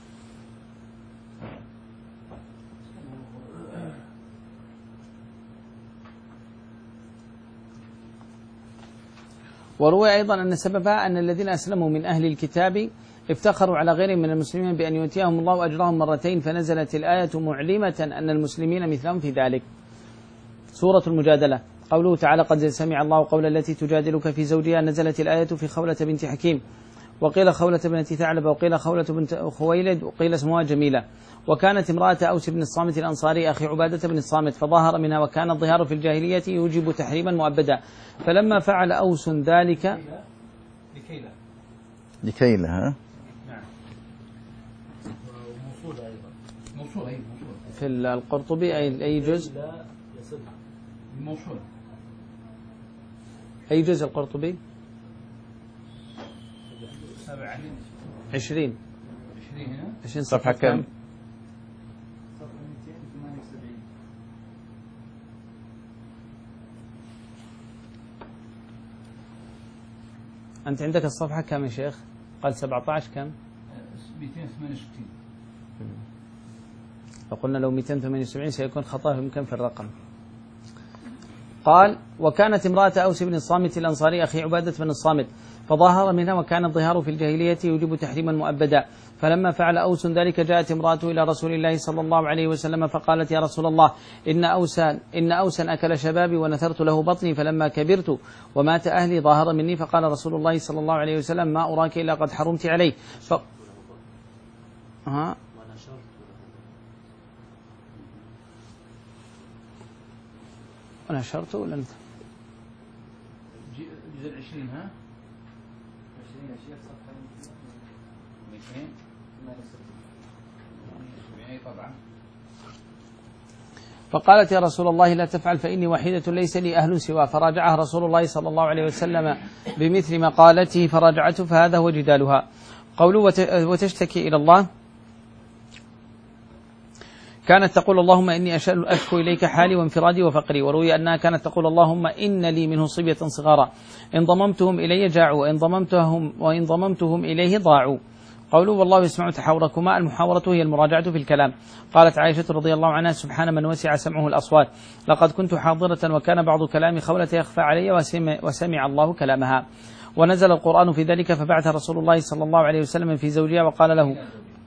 وروي أيضا أن سببها أن الذين أسلموا من أهل الكتاب افتخروا على غيرهم من المسلمين بأن يؤتيهم الله أجرهم مرتين، فنزلت الآية معلمة أن المسلمين مثلهم في ذلك. سورة المجادلة. قوله تعالى قد سمع الله قول التي تجادلك في زوجها، نزلت الآية في خولة بنت حكيم، وقيل خولة بنت ثعلبة، وقيل خولة بنت خويلد، وقيل اسمها جميلة. وكانت امرأة أوس بن الصامت الأنصاري أخي عبادة بن الصامت فظاهر منها، وكان الظهار في الجاهلية يوجب تحريما مؤبدا، فلما فعل أوس ذلك لكي لا لكي لا ها نعم موصولة أيضا موصولة أي موصولة في القرطبي أي أي جزء لا يصلها موصولة أي جزء القرطبي سبع عشرين عشرين هنا عشرين صفحة كم؟ أنت عندك الصفحة كم يا شيخ؟ قال سبعة عشر كم؟ مئتين وثمانية وستين. فقلنا لو مئتين وثمانية وسبعين سيكون خطأ يمكن في الرقم. قال وكانت امرأة أوس بن الصامت الأنصاري أخي عبادة بن الصامت فظاهر منها، وكان الظهار في الجاهلية يوجب تحريما مؤبدا، فلما فعل أوس ذلك جاءت امرأته إلى رسول الله صلى الله عليه وسلم فقالت يا رسول الله إن أوسا إن أوسا أكل شبابي ونثرت له بطني، فلما كبرت ومات أهلي ظاهر مني، فقال رسول الله صلى الله عليه وسلم ما أراك إلا قد حرمت عليه. ف... ها ونشرت ولا أنت؟ جزء العشرين ها؟ عشرين يا شيخ صفحة مئتين وسبعين طبعا. فقالت يا رسول الله لا تفعل فإني وحيدة ليس لي أهل سواه، فراجعها رسول الله صلى الله عليه وسلم بمثل مقالته فراجعته، فهذا هو جدالها. قوله وتشتكي إلى الله، كانت تقول اللهم إني أشكو إليك حالي وانفرادي وفقري، وروي أنها كانت تقول اللهم إن لي منه صبية صغارا إن ضممتهم إلي جاعوا وإن ضممتهم, وإن ضممتهم إليه ضاعوا. قوله والله يسمع تحاوركما، المحاورة هي المراجعة في الكلام. قالت عائشة رضي الله عنها سبحان من وسع سمعه الأصوات، لقد كنت حاضرة وكان بعض كلام خولة يخفى علي وسمع, وسمع الله كلامها. ونزل القرآن في ذلك، فبعث رسول الله صلى الله عليه وسلم في زوجها وقال له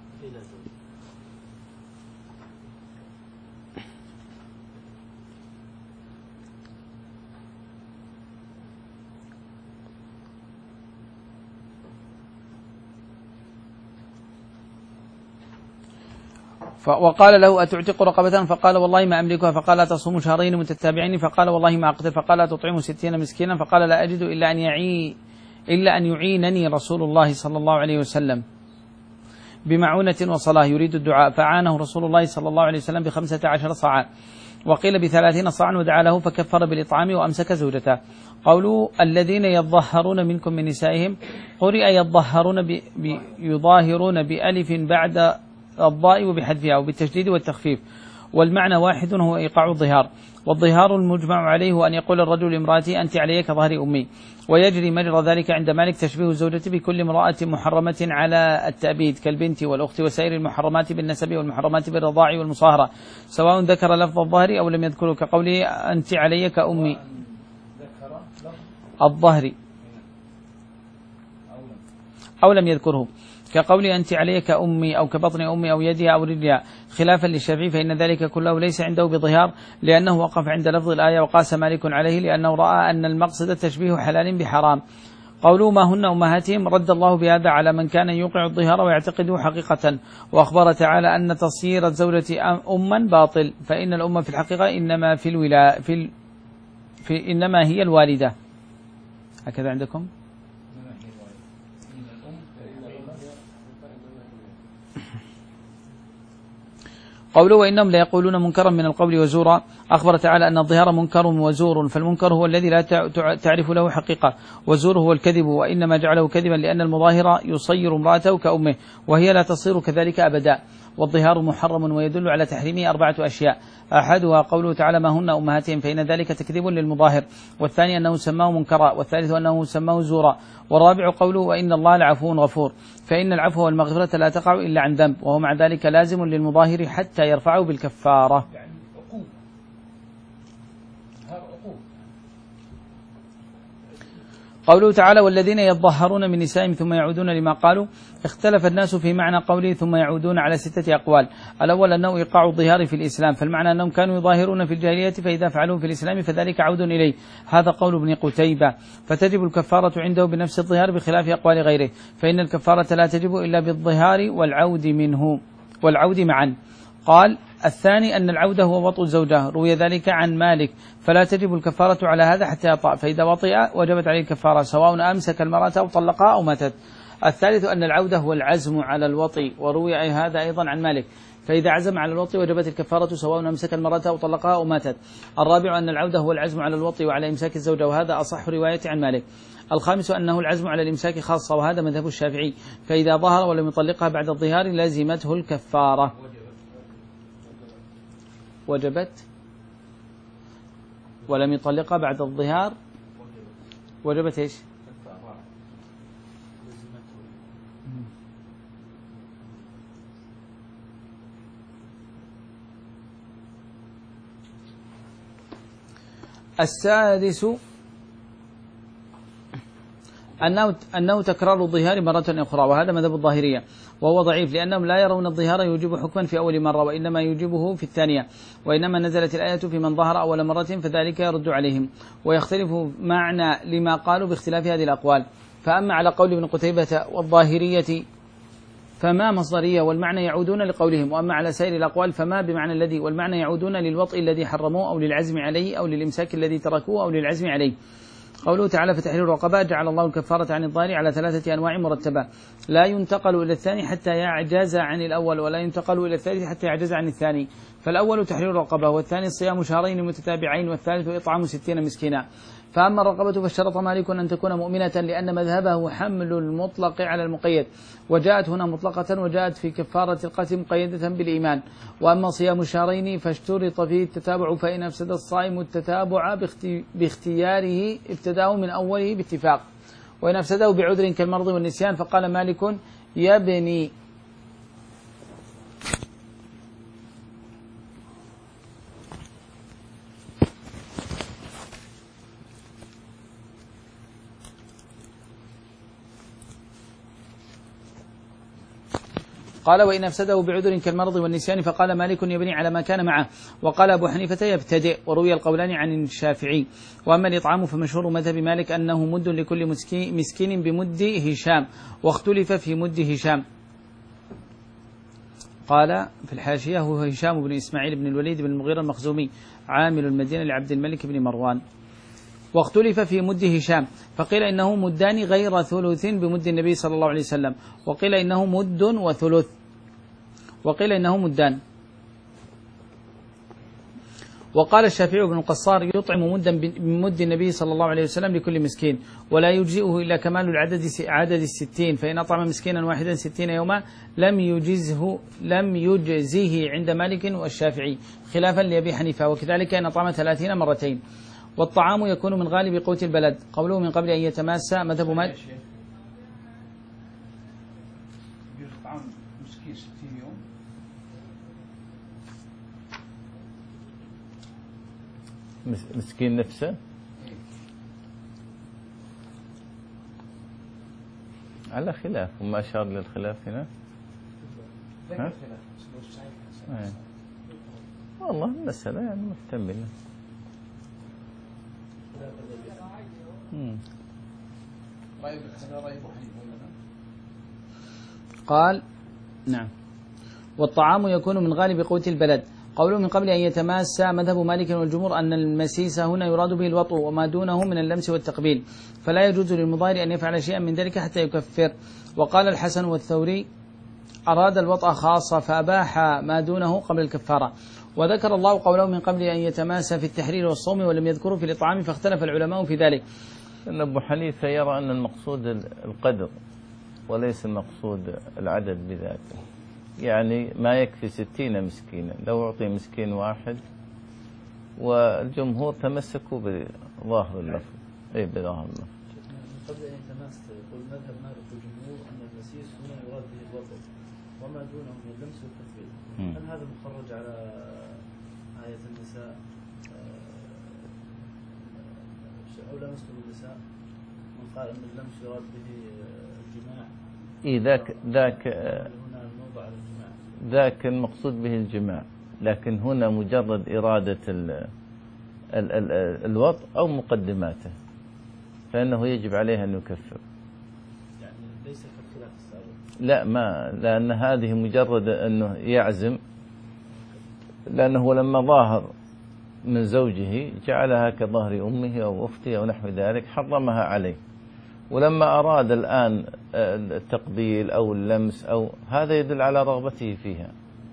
وقال له أتعتق رقبة؟ فقال والله ما أملكها. فقال تصوم شهرين متتابعين؟ فقال والله ما أقدر. فقال تطعم ستين مسكينا؟ فقال لا أجد إلا أن يعي إلا أن يعينني رسول الله صلى الله عليه وسلم بمعونة وصلاة يريد الدعاء، فعانه رسول الله صلى الله عليه وسلم بخمسة عشر صاعا، وقيل بثلاثين صاعا، ودعا له فكفر بالإطعام وأمسك زوجته. قولوا الذين يظهرون منكم من نسائهم، قرئ يظهرون ب... ب... يظاهرون بألف بعد الضاء وبحذفها وبالتشديد والتخفيف، والمعنى واحد هو إيقاع الظهار. والظهار المجمع عليه هو أن يقول الرجل لامرأته أنت علي كظهر أمي، ويجري مجرى ذلك عند مالك تشبيه الزوجة بكل امرأة محرمة على التأبيد كالبنت والأخت وسائر المحرمات بالنسب والمحرمات بالرضاع والمصاهرة، سواء ذكر لفظ الظهر أو لم يذكره، كقوله أنت علي كأمي الظهر أو لم يذكره، كقول أنت علي كأمي أو كبطن أمي أو يدها أو رجلها، خلافا للشافعي فإن ذلك كله ليس عنده بظهار، لأنه وقف عند لفظ الآية وقاس مالك عليه لأنه رأى أن المقصد تشبيه حلال بحرام. قولوا ما هن أمهاتهم رد الله بهذا على من كان يوقع الظهار ويعتقده حقيقة، وأخبر تعالى أن تصير الزوجة أما باطل، فإن الأم في الحقيقة إنما في الولا في, ال... في إنما هي الوالدة. هكذا عندكم؟ قوله وإنهم ليقولون منكرا من القول وزورا، أخبر تعالى أن الظهار منكر وزور، فالمنكر هو الذي لا تعرف له حقيقة، والزور هو الكذب، وإنما جعله كذبا لأن المظاهر يصير امرأته كأمه وهي لا تصير كذلك أبدا. والظهار محرم ويدل على تحريمه أربعة أشياء، أحدها قوله تعالى ما هن أمهاتهم، فإن ذلك تكذيب للمظاهر، والثاني أنه سماه منكرا، والثالث أنه سماه زورا، والرابع قوله وإن الله لعفو غفور، فإن العفو والمغفرة لا تقع إلا عن ذنب، وهو مع ذلك لازم للمظاهر حتى يرفعه بالكفارة. يعني عقوب. عقوب. قوله تعالى والذين يظهرون من نسائهم ثم يعودون لما قالوا، اختلف الناس في معنى قوله ثم يعودون على ستة أقوال. الأول أنه إيقاع الظهار في الإسلام، فالمعنى أنهم كانوا يظاهرون في الجاهلية فإذا فعلوه في الإسلام فذلك عود إليه، هذا قول ابن قتيبة، فتجب الكفارة عنده بنفس الظهار بخلاف أقوال غيره، فإن الكفارة لا تجب إلا بالظهار والعود منه والعود معا. قال الثاني أن العودة هو وطء الزوجة، روي ذلك عن مالك، فلا تجب الكفارة على هذا حتى يطأ، فإذا وطئ وجبت عليه الكفارة سواء أمسك المرأة أو طلقها أو ماتت. الثالث أن العودة هو العزم على الوطئ، وروي هذا أيضا عن مالك، فإذا عزم على الوطئ وجبت الكفارة سواء أمسك المرأة أو طلقها أو ماتت. الرابع أن العودة هو العزم على الوطئ وعلى إمساك الزوجة، وهذا أصح رواية عن مالك. الخامس أنه العزم على الإمساك خاصة، وهذا مذهب الشافعي، فإذا ظهر ولم يطلقها بعد الظهار لازمته الكفارة. وجبت ولم يطلقها بعد الظهار وجبت ايش؟ السادس أنه, أنه تكرار الظهار مرة أخرى، وهذا مذهب الظاهرية، وهو ضعيف لأنهم لا يرون الظهار يوجب حكما في أول مرة، وإنما يوجبه في الثانية، وإنما نزلت الآية في من ظهر أول مرة فذلك يرد عليهم، ويختلف معنى لما قالوا باختلاف هذه الأقوال. فأما على قول ابن قتيبة والظاهرية فما مصدرية والمعنى يعودون لقولهم، وأما على سائر الأقوال فما بمعنى الذي، والمعنى يعودون للوطء الذي حرموه أو للعزم عليه أو للإمساك الذي تركوه أو للعزم عليه. قوله تعالى فتحرير رقبة، جعل الله الكفارة عن الظاهر على ثلاثة أنواع مرتبة، لا ينتقل إلى الثاني حتى يعجز عن الأول، ولا ينتقل إلى الثالث حتى يعجز عن الثاني. فالأول تحرير رقبة، والثاني صيام شهرين متتابعين، والثالث إطعام ستين مسكينا. فأما الرقبة فاشترط مالك أن تكون مؤمنة، لأن مذهبه حمل المطلق على المقيد، وجاءت هنا مطلقة وجاءت في كفارة القتل مقيدة بالإيمان. وأما صيام الشهرين فاشترط فيه التتابع، فإن أفسد الصائم التتابع باختياره ابتداه من أوله باتفاق، وإن أفسده بعذر كالمرض والنسيان فقال مالك يبني قال وإن أفسده بعذر كالمرض والنسيان فقال مالك يبني على ما كان معه، وقال أبو حنيفة يبتدئ، وروي القولان عن الشافعي. وأما الإطعام فمشهور مذهب مالك أنه مد لكل مسكين بمد هشام، واختلف في مد هشام. قال في الحاشية هو هشام بن إسماعيل بن الوليد بن المغيرة المخزومي عامل المدينة لعبد الملك بن مروان، واختلف في مد هشام، فقيل إنه مدان غير ثلث بمد النبي صلى الله عليه وسلم، وقيل إنه مد وثلث، وقيل إنه مدان. وقال الشافعي بن القصار يطعم مدا من مد النبي صلى الله عليه وسلم لكل مسكين، ولا يجزئه إلا كمال العدد عدد الستين، فإن أطعم مسكينا واحدا ستين يوما لم يجزه لم يجزيه عند مالك والشافعي، خلافا لأبي حنيفة، وكذلك إن أطعم ثلاثين مرتين. والطعام يكون من غالب قوت البلد، قوله من قبل أن يتماسى مذهب مالك. يجوز طعام مسكين ستين يوم. مسكين نفسه على خلاف، وما أشار للخلاف هنا. ها؟ أيه. والله المسألة يعني محتملة. رأي هذا رأي أبو حنيفة. قال نعم. والطعام يكون من غالب قوت البلد، قوله من قبل أن يتماسى مذهب مالك والجمهور أن المسيس هنا يراد به الوطء وما دونه من اللمس والتقبيل، فلا يجوز للمضارع أن يفعل شيئا من ذلك حتى يكفر. وقال الحسن والثوري أراد الوطء خاصة فأباح ما دونه قبل الكفارة. وذكر الله قوله من قبل أن يتماسى في التحرير والصوم ولم يذكره في الإطعام، فاختلف العلماء في ذلك. أن أبو حنيفة يرى أن المقصود القدر وليس المقصود العدد بذاته، يعني ما يكفي ستين مسكينا لو أعطي مسكين واحد، والجمهور تمسكوا بظاهر اللفظ. أي بظاهر اللفظ. قبل أن يتماسى يقول مذهب مالك والجمهور أن المسيس هنا يراد به الوضع وما دونه من اللمس والتقبيل. هل هذا مخرج على آية النساء أو لمستم النساء من قال أن اللمس يراد به الجماع؟ إيه ذاك ذاك هنا الموضع على الجماع، ذاك المقصود به الجماع، لكن هنا مجرد إرادة ال ال ال الوطء أو مقدماته فإنه يجب عليه أن يكفر. يعني ليس كالخلاف السابق. لا ما لأن هذه مجرد أنه يعزم، لأنه لما ظاهر من زوجه جعلها كظهر أمه أو أخته أو نحو ذلك حرمها عليه، ولما أراد الآن التقبيل أو اللمس أو هذا يدل على رغبته فيها،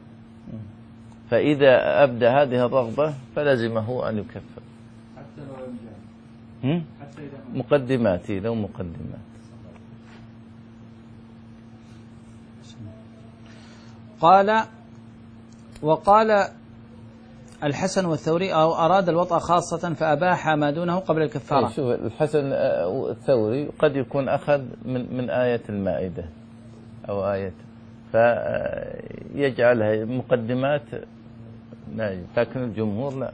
فإذا أبدى هذه الرغبة فلزمه أن يكفر حتى لو لم يجامع. حتى إذا مقدمات لو مقدمات. قال وقال الحسن والثوري أو أراد الوطأ خاصة فأباح ما دونه قبل الكفارة. شوف الحسن الثوري قد يكون أخذ من من آية المائدة أو آية فيجعلها مقدمات، لكن الجمهور لا.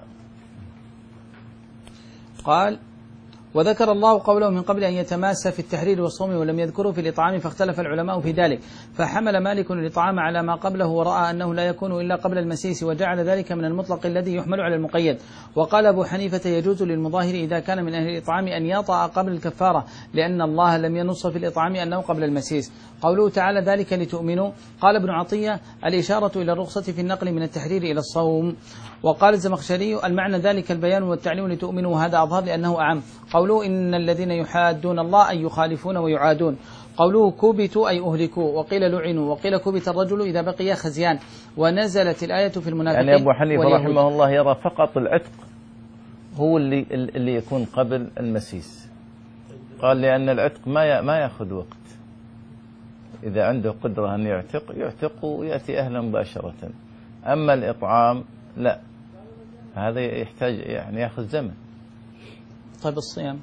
قال وذكر الله قوله من قبل أن يتماسى في التحرير والصوم ولم يذكره في الإطعام، فاختلف العلماء في ذلك، فحمل مالك الإطعام على ما قبله ورأى أنه لا يكون إلا قبل المسيس، وجعل ذلك من المطلق الذي يحمل على المقيد. وقال أبو حنيفة يجوز للمظاهر إذا كان من أهل الإطعام أن يطأ قبل الكفارة، لأن الله لم ينص في الإطعام أنه قبل المسيس. قوله تعالى ذلك لتؤمنوا، قال ابن عطية الإشارة إلى الرخصة في النقل من التحرير إلى الصوم. وقال الزمخشري المعنى ذلك البيان والتعليم لتؤمنوا، هذا أظهر لأنه أعم. قوله إن الذين يحادون الله أي يخالفون ويعادون. قوله كبتوا أي أهلكوا، وقيل لعنوا، وقيل كبت الرجل إذا بقي خزيان. ونزلت الآية في المنافقين. يعني أبو حنيفة رحمه الله يرى فقط العتق هو اللي اللي يكون قبل المسيس، قال لأن العتق ما ما يأخذ وقت، إذا عنده قدرة أن يعتق يعتق ويأتي أهلا مباشرة. أما الإطعام لا، هذا يحتاج يعني يأخذ زمن. طيب الصيام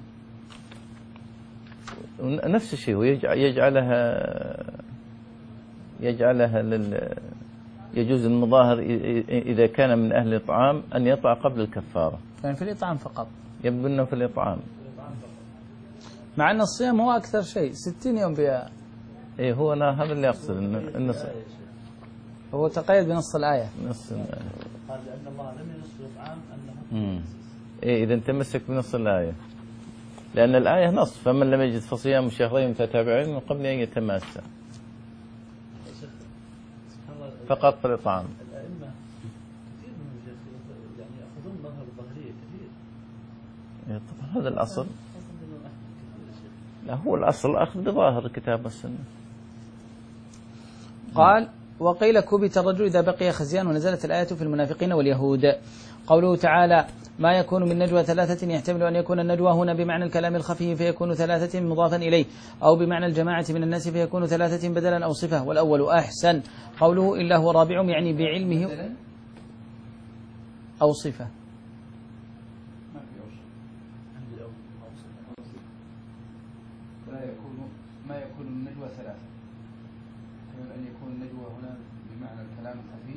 نفس الشيء، ويجعلها يجعلها لل يجوز المظاهر إذا كان من أهل الإطعام أن يطع قبل الكفارة. يعني في الإطعام فقط، يبدو أنه في الإطعام، مع أن الصيام هو أكثر شيء ستين يوم بها. إيه هو أنا هذا اللي أقصد إنه هو تقيد بنص الآية. نص الآية قال لأن الله لم ينص في الإطعام أنه إيه إذا تمسك بنص الآية، لأن الآية نص، فمن لم يجد فصيام شهرين متتابعين من قبل أن يتماسى، فقط في الإطعام. الأئمة كثير منهم يعني يأخذون مظهر الظهرية كثير. طبعا هذا الأصل، لا هو الأصل أخذ بظاهر الكتاب والسنة. قال وقيل كبت الرجل إذا بقي خزيان، ونزلت الآية في المنافقين واليهود. قوله تعالى ما يكون من نجوى ثلاثة يحتمل أن يكون النجوى هنا بمعنى الكلام الخفي فيكون ثلاثة مضافا إليه، أو بمعنى الجماعة من الناس فيكون ثلاثة بدلا أو صفة، والأول أحسن. قوله إلا هو رابعهم يعني بعلمه أو صفة. لا يكون ما يكون النجوى ثلاثة، يحتمل أن يكون النجوى هنا بمعنى الكلام الخفي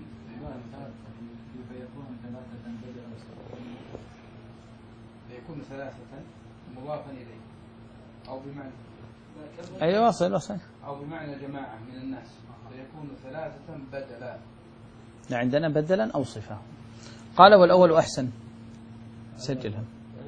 فيكون ثلاثة بدلا أو صفة، فيكون ثلاثة مضافا إليه، أو بمعنى أيوة وصل وصل أو بمعنى جماعة من الناس فيكون ثلاثة بدلا. عندنا بدلا أو صفة. قال والأول أحسن. سجلها.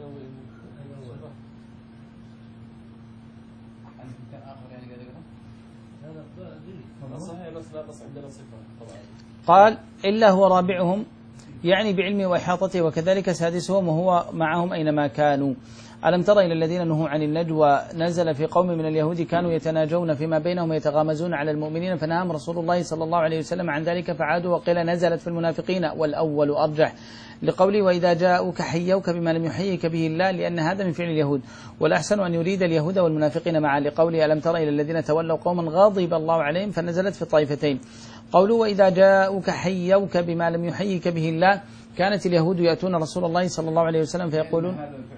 قال إلا هو رابعهم يعني بعلمه وإحاطته، وكذلك سادسهم وهو معهم أينما كانوا. ألم تر إلى الذين نهوا عن النجوى نزل في قوم من اليهود كانوا يتناجون فيما بينهم ويتغامزون على المؤمنين فنهاهم رسول الله صلى الله عليه وسلم عن ذلك فعادوا، وقيل نزلت في المنافقين والأول أرجح لقوله وإذا جاءوك حيوك بما لم يحييك به الله، لأن هذا من فعل اليهود، والأحسن أن يريد اليهود والمنافقين معا لقوله ألم تر إلى الذين تولوا قوما غضب الله عليهم فنزلت في الطائفتين. قوله وإذا جاءوك حيوك بما لم يحييك به الله، كانت اليهود يأتون رسول الله صلى الله عليه وسلم فيقولون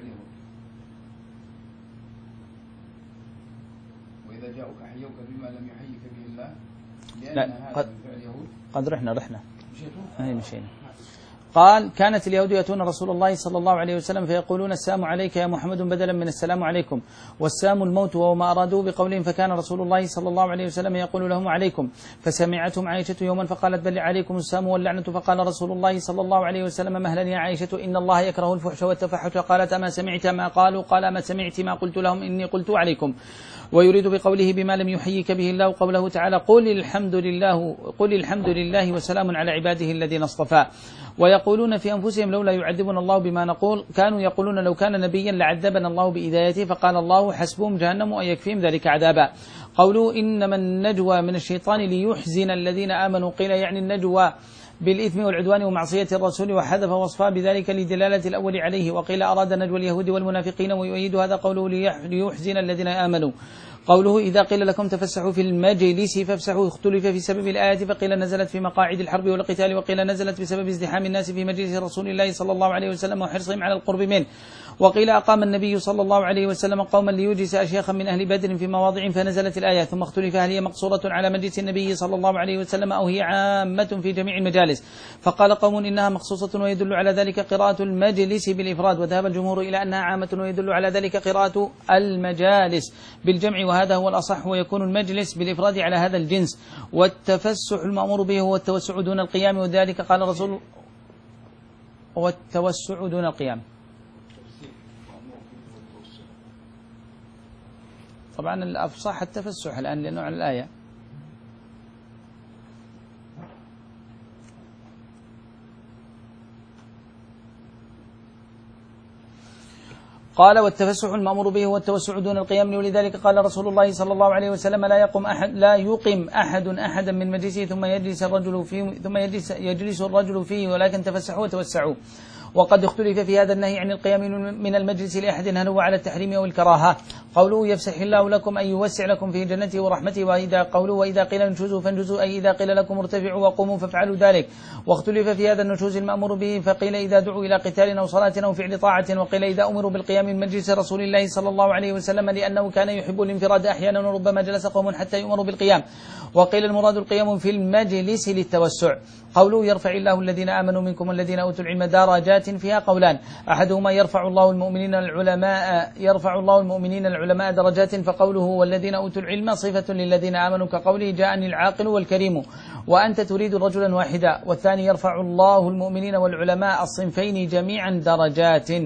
وإذا جاءوك حيوك بما لم يحييك به الله، لأن لا هذا قد, من فعل اليهود. قد رحنا رحنا مشيتوا؟ أي مشينا. قال كانت اليهود يأتون رسول الله صلى الله عليه وسلم فيقولون السلام عليك يا محمد بدلا من السلام عليكم، والسام الموت وهو ما أرادوه بقولهم، فكان رسول الله صلى الله عليه وسلم يقول لهم عليكم، فسمعتهم عائشة يوما فقالت بل عليكم السام واللعنة، فقال رسول الله صلى الله عليه وسلم مهلا يا عائشة إن الله يكره الفحش والتفحش، قالت أما سمعت ما قالوا؟ قال أما سمعت ما قلت لهم إني قلت عليكم. ويريد بقوله بما لم يحييك به الله قوله تعالى قل الحمد لله قل الحمد لله وسلام على عباده الذين اصطفى. ويقولون في أنفسهم لولا يعذبنا الله بما نقول، كانوا يقولون لو كان نبيا لعذبنا الله بإذايته، فقال الله حسبهم جهنم وأن يكفيهم ذلك عذابا. قولوا إنما النجوى من الشيطان ليحزن الذين آمنوا، قيل يعني النجوى بالإثم والعدوان ومعصية الرسول، وحذف وصفها بذلك لدلالة الأول عليه. وقيل أراد نجوى اليهود والمنافقين، ويؤيد هذا قوله ليحزن الذين آمنوا. قوله إذا قيل لكم تفسحوا في المجلس فافسحوا، اختلف في سبب الآية، فقيل نزلت في مقاعد الحرب والقتال، وقيل نزلت بسبب ازدحام الناس في مجلس رسول الله صلى الله عليه وسلم وحرصهم على القرب منه. وقيل أقام النبي صلى الله عليه وسلم قوما ليجلس أشياخا من أهل بدر في مواضع فنزلت الآية، ثم اختلف هل هي مقصورة على مجلس النبي صلى الله عليه وسلم أو هي عامة في جميع المجالس، فقال قوم إنها مخصوصة ويدل على ذلك قراءة المجلس بالإفراد، وذهب الجمهور إلى أنها عامة ويدل على ذلك قراءة المجالس بالجمع، وهذا هو الأصح، ويكون المجلس بالإفراد على هذا الجنس. والتفسح المأمور به هو التوسع دون القيام، وذلك قال رسول هو التوسع دون القيام. طبعا الأفصح التفسح الآن لأنه على الآية. قال والتفسح المأمور به هو التوسع دون القيام، ولذلك قال رسول الله صلى الله عليه وسلم لا يقم أحد لا يقم أحد أحدا من مجلسه ثم يجلس الرجل فيه ثم يجلس, يجلس الرجل فيه، ولكن تفسحوا وتوسعوا. وقد اختلف في هذا النهي عن القيام من المجلس لأحد هل هو على التحريم أو الكراهة. قوله يفسح الله لكم أي يوسع لكم في جنته ورحمته، وإذا قوله وإذا قيل انشزوا فانجزوا أي إذا قيل لكم ارتفعوا وقوموا فافعلوا ذلك. واختلف في هذا النشوز المأمور به، فقيل إذا دعوا إلى قتال أو صلاة أو فعل طاعة، وقيل إذا أمروا بالقيام من مجلس رسول الله صلى الله عليه وسلم لأنه كان يحب الانفراد أحيانا وربما جلس قوم حتى يؤمروا بالقيام. وقيل المراد القيام في المجلس للتوسع. قوله يرفع الله الذين آمنوا منكم والذين أوتوا العلم درجات، فيها قولان، أحدهما يرفع الله المؤمنين العلماء يرفع الله المؤمنين العلماء درجات، فقوله والذين أوتوا العلم صفة للذين آمنوا كقوله جاءني العاقل والكريم وأنت تريد رجلا واحدا. والثاني يرفع الله المؤمنين والعلماء الصنفين جميعا درجات،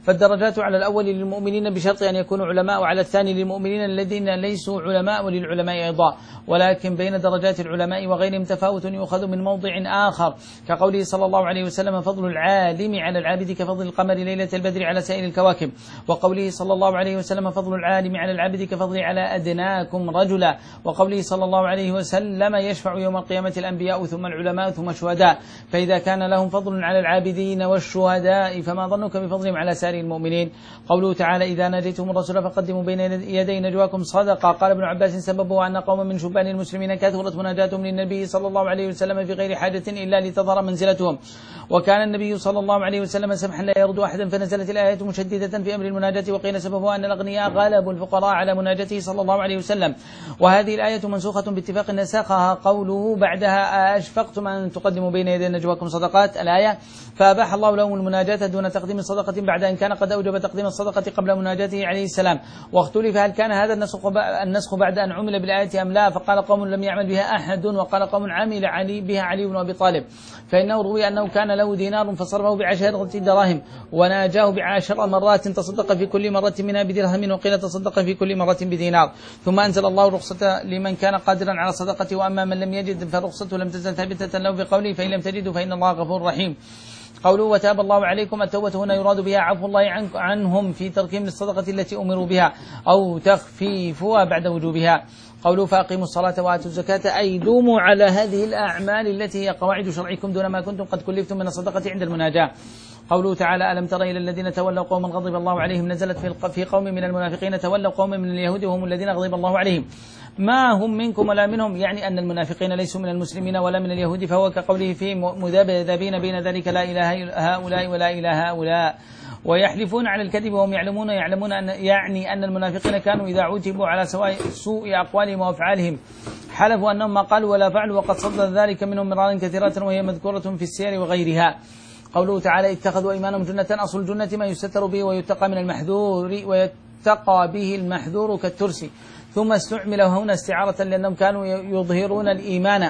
فالدرجات على الأول للمؤمنين بشرط أن يكونوا علماء، وعلى الثاني للمؤمنين الذين ليسوا علماء وللعلماء أيضا، ولكن بين درجات العلماء وغيرهم تفاوت يؤخذ من موضع آخر، كقوله صلى الله عليه وسلم: فضل العالم على العابد كفضل القمر ليلة البدر على سائر الكواكب، وقوله صلى الله عليه وسلم: فضل العالم على العابد كفضل على أدناكم رجلا، وقوله صلى الله عليه وسلم: يشفع يوم القيامة الأنبياء ثم العلماء ثم الشهداء، فإذا كان لهم فضل على العابدين والشهداء فما ظنك بفضلهم على سائر المؤمنين. قوله تعالى: إذا ناجيتم الرسول فقدموا بين يدي نجواكم صدقة. قال ابن عباس: سببه أن قوم من شبان المسلمين كثرت مناجاتهم للنبي صلى الله عليه وسلم في غير حاجة إلا لتظهر منزلتهم، وكان النبي صلى الله عليه وسلم سمحا لا يرد أحدا، فنزلت الآية مشددة في أمر المناجاة، وقيل سببه أن الأغنياء غلبوا الفقراء على مناجته صلى الله عليه وسلم. وهذه الآية منسوخة باتفاق نسخها قوله بعدها: أشفقتم أن تقدموا بين يدي نجواكم صدقات الآية، فأباح الله لهم المناجاة دون تقديم الصدقة بعد أن كان قد أوجب تقديم الصدقة قبل مناجاته عليه السلام. واختلف هل كان هذا النسخ بعد أن عمل بالآية أم لا، فقال قوم لم يعمل بها أحد، وقال قوم عمل علي بها علي بن أبي طالب، فإنه روي أنه كان له دينار فصرفه بعشرة دراهم وناجاه بعشر مرات، تصدق في كل مرة منها بدرهم، وقيل تصدق في كل مرة بدينار. ثم أنزل الله الرخصة لمن كان قادرا على صدقته، وأما من لم يجد فرخصته لم تزل ثابتة له بقوله: فإن لم تجدوا فإن الله غفور رحيم. قوله: وتاب الله عليكم، التوبة هنا يراد بها عفو الله عنهم في تركهم للصدقة التي أمروا بها أو تخفيفها بعد وجوبها. قوله: فأقيموا الصلاة وآتوا الزكاة، أي دوموا على هذه الأعمال التي هي قواعد شرعكم دون ما كنتم قد كلفتم من الصدقة عند المناجاة. قوله تعالى: ألم تر إلى الذين تولوا قوما غضب الله عليهم، نزلت في قوم من المنافقين تولوا قوما من اليهود وهم الذين غضب الله عليهم، ما هم منكم ولا منهم، يعني أن المنافقين ليسوا من المسلمين ولا من اليهود، فهو كقوله في مذبذبين بين ذلك: لا إله هؤلاء ولا إله هؤلاء، ويحلفون على الكذب وهم يعلمون يعلمون أن يعني أن المنافقين كانوا إذا عوتبوا على سوء أقوالهم وأفعالهم حلفوا أنهم ما قالوا ولا فعلوا، وقد صدر ذلك منهم مرارا كثيرة، وهي مذكورة في السير وغيرها. قوله تعالى: اتخذوا أيمانهم جنة، أصل الجنة ما يستتر به ويتقى من المحذور ويتقى به المحذور كالترس، ثم استعمل هنا استعارة لأنهم كانوا يظهرون الإيمان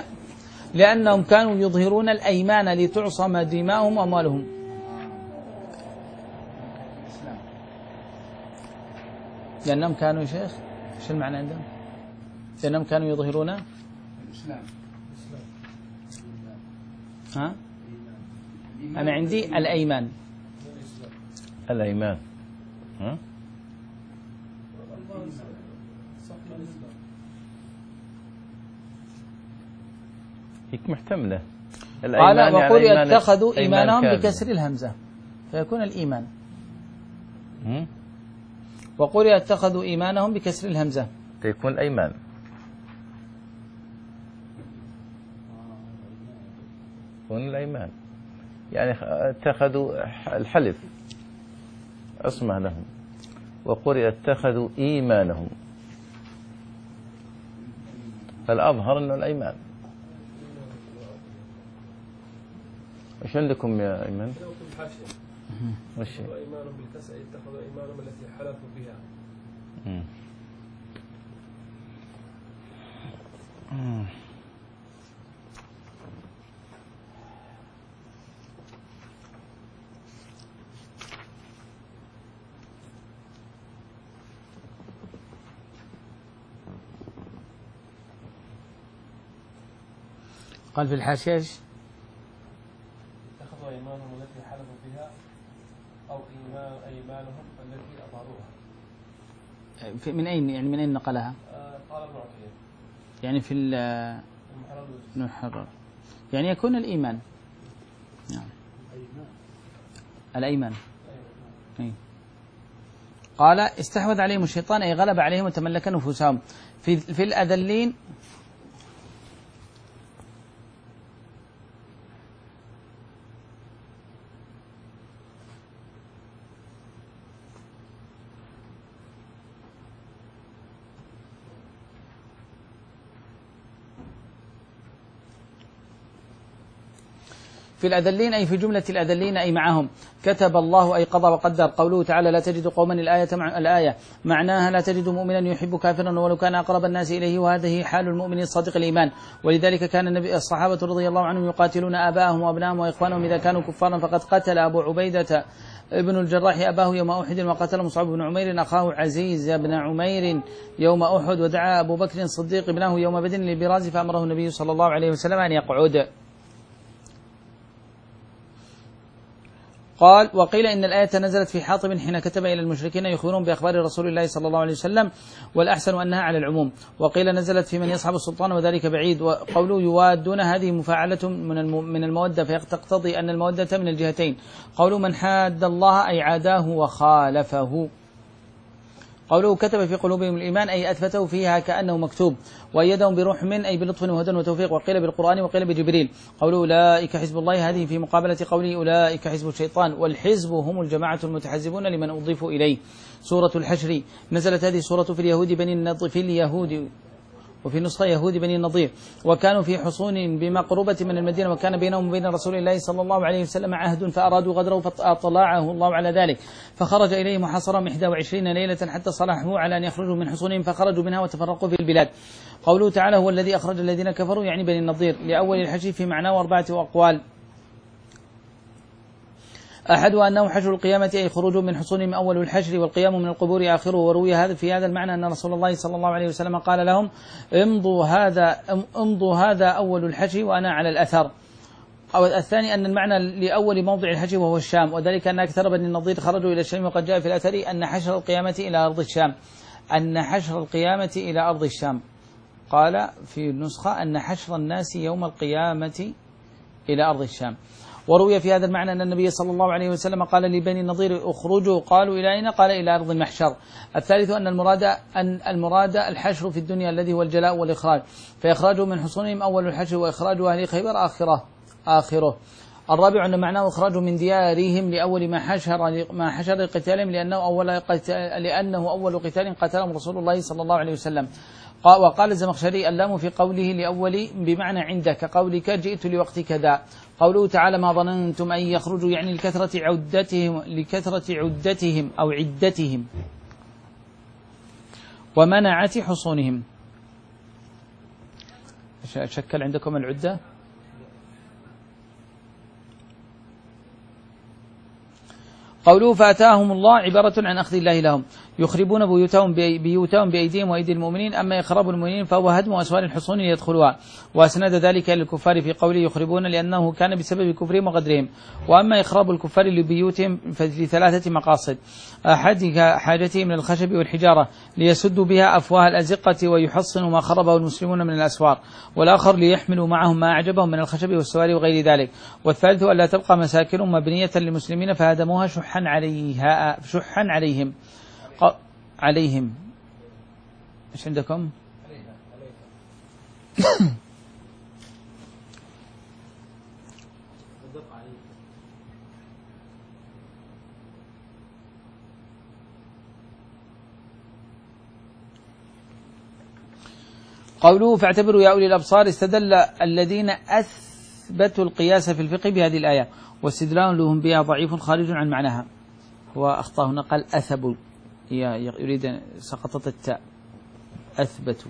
لأنهم كانوا يظهرون الأيمان لتعصم دماؤهم وأموالهم. لأنهم كانوا يا شيخ، ايش المعنى عندهم؟ لأنهم كانوا يظهرون الإسلام. ها؟ أنا عندي الأيمان. الأيمان. ها؟ هيك محتملة. قال: وقل يتخذوا إيمانهم بكسر الهمزة فيكون الإيمان. م? وقل يتخذوا إيمانهم بكسر الهمزة فيكون الأيمان. يكون الأيمان يعني اتخذوا الحلف عصمة لهم، وقرئ اتخذوا إيمانهم، فالأظهر أنه الأيمان. وش عندكم يا أيمن؟ وش إيمانهم بالكسر، اتخذوا إيمانهم التي حلفوا بها. مم. مم. قال في الحاشية: اتخذوا أيمانهم التي حلفوا بها أو إيمان أيمانهم التي أظهروها. من أين يعني من أين نقلها؟ آه قال ابن عطية يعني في المحرر، يعني يكون الإيمان. نعم. الأيمان. أي. قال: استحوذ عليهم الشيطان، أي غلب عليهم وتملك نفوسهم. في في الأذلين في الأذلين أي في جملة الأذلين أي معهم. كتب الله أي قضى وقدر. قوله تعالى لا تجد قوما الآية, مع الآية معناها لا تجد مؤمنا يحب كافرا ولو كان أقرب الناس إليه، وهذه حال المؤمن الصادق الإيمان. ولذلك كان النبي الصحابة رضي الله عنهم يقاتلون آباءهم وأبنائهم وإخوانهم إذا كانوا كفارا، فقد قتل أبو عبيدة ابن الجراح أباه يوم أحد، وقتل مصعب بن عمير أخاه عزيز بن عمير يوم أحد، ودعا أبو بكر الصديق ابنه يوم بدر للبراز فأمره النبي صلى الله عليه وسلم أن يقعد. قال وقيل إن الآية نزلت في حاطب حين كتب إلى المشركين يخبرون بأخبار رسول الله صلى الله عليه وسلم، والأحسن أنها على العموم. وقيل نزلت في من يصحب السلطان وذلك بعيد. وقوله يوادون هذه مفاعلة من المودة فتقتضي أن المودة من الجهتين. قوله من حاد الله أي عاداه وخالفه. قوله كتب في قلوبهم الإيمان أي أثبته فيها كأنه مكتوب، وأيدهم بروح من أي بلطف وهدى وتوفيق. وقيل بالقرآن وقيل بجبريل. قوله أولئك حزب الله هذه في مقابلة قوله أولئك حزب الشيطان، والحزب هم الجماعة المتحزبون لمن أضيفوا إليه. سورة الحشر نزلت هذه السورة في اليهود بني النضر في اليهود وفي نسخة يهود بني النضير، وكانوا في حصون بمقربة من المدينة، وكان بينهم وبين رسول الله صلى الله عليه وسلم عهد فأرادوا غدره فأطلعه الله على ذلك، فخرج إليهم محاصرهم إحدى وعشرين ليلة حتى صلحوا على أن يخرجوا من حصونهم، فخرجوا منها وتفرقوا في البلاد. قوله تعالى هو الذي أخرج الذين كفروا يعني بني النضير، لأول الحشر في معناه أربعة أقوال. أحدها أنه حشر القيامة أي خروج من حصونهم أول الحشر، والقيام من القبور آخره. وروي هذا في هذا المعنى أن رسول الله صلى الله عليه وسلم قال لهم امضوا هذا امضوا هذا أول الحشر وأنا على الأثر. أو الثاني أن المعنى لأول موضع الحشر وهو الشام، وذلك أن أكثر بني النضير خرجوا إلى الشام. وقد جاء في الأثر أن حشر القيامة إلى أرض الشام أن حشر القيامة إلى أرض الشام قال في النسخة أن حشر الناس يوم القيامة إلى أرض الشام. وروي في هذا المعنى أن النبي صلى الله عليه وسلم قال لبني النضير اخرجوا، قالوا إلى أين؟ قال إلى أرض المحشر. الثالث أن المراد أن المراد الحشر في الدنيا الذي هو الجلاء والإخراج، فإخراجه من حصونهم أول الحشر، وإخراج أهل خيبر آخره آخره. الرابع أن معناه إخراج من ديارهم لأول ما حشر ما حشر قتالهم، لأنه أول قتال لأنه أول قتال قتلهم رسول الله صلى الله عليه وسلم. وقال الزمخشري اللام في قوله لأول بمعنى عندك، قولك جئت لوقت كذا. قوله تعالى ما ظننتم أن يخرجوا يعني لكثرة عدتهم لكثرة عدتهم أو عدتهم ومنعة حصونهم. شكل عندكم العدة؟ قوله فأتاهم الله عبارة عن أخذ الله لهم، يخربون بيوتهم بيوتهم بأيديهم وأيدي المؤمنين. أما إخراب المؤمنين فهو هدم أسوار الحصون ليدخلوها، وأسند ذلك للكفار في قوله يخربون لأنه كان بسبب كفرهم وغدرهم. وأما إخراب الكفار لبيوتهم فلثلاثة مقاصد: أحدها حاجتهم من الخشب والحجارة ليسدوا بها أفواه الأزقة ويحصنوا ما خربه المسلمون من الأسوار، والآخر ليحملوا معهم ما أعجبهم من الخشب والسواري وغير ذلك، والثالث ألا تبقى مساكن مبنية للمسلمين فهدموها شحا عليها شحا عليهم عليهم ايش عندكم؟ قوله فاعتبروا يا أولي الأبصار، استدل الذين أثبتوا القياس في الفقه بهذه الآية، واستدلال لهم بها ضعيف خارج عن معناها. هو أخطأ هنا قال أثبوا، يريد أن سقطت التاء أثبتوا.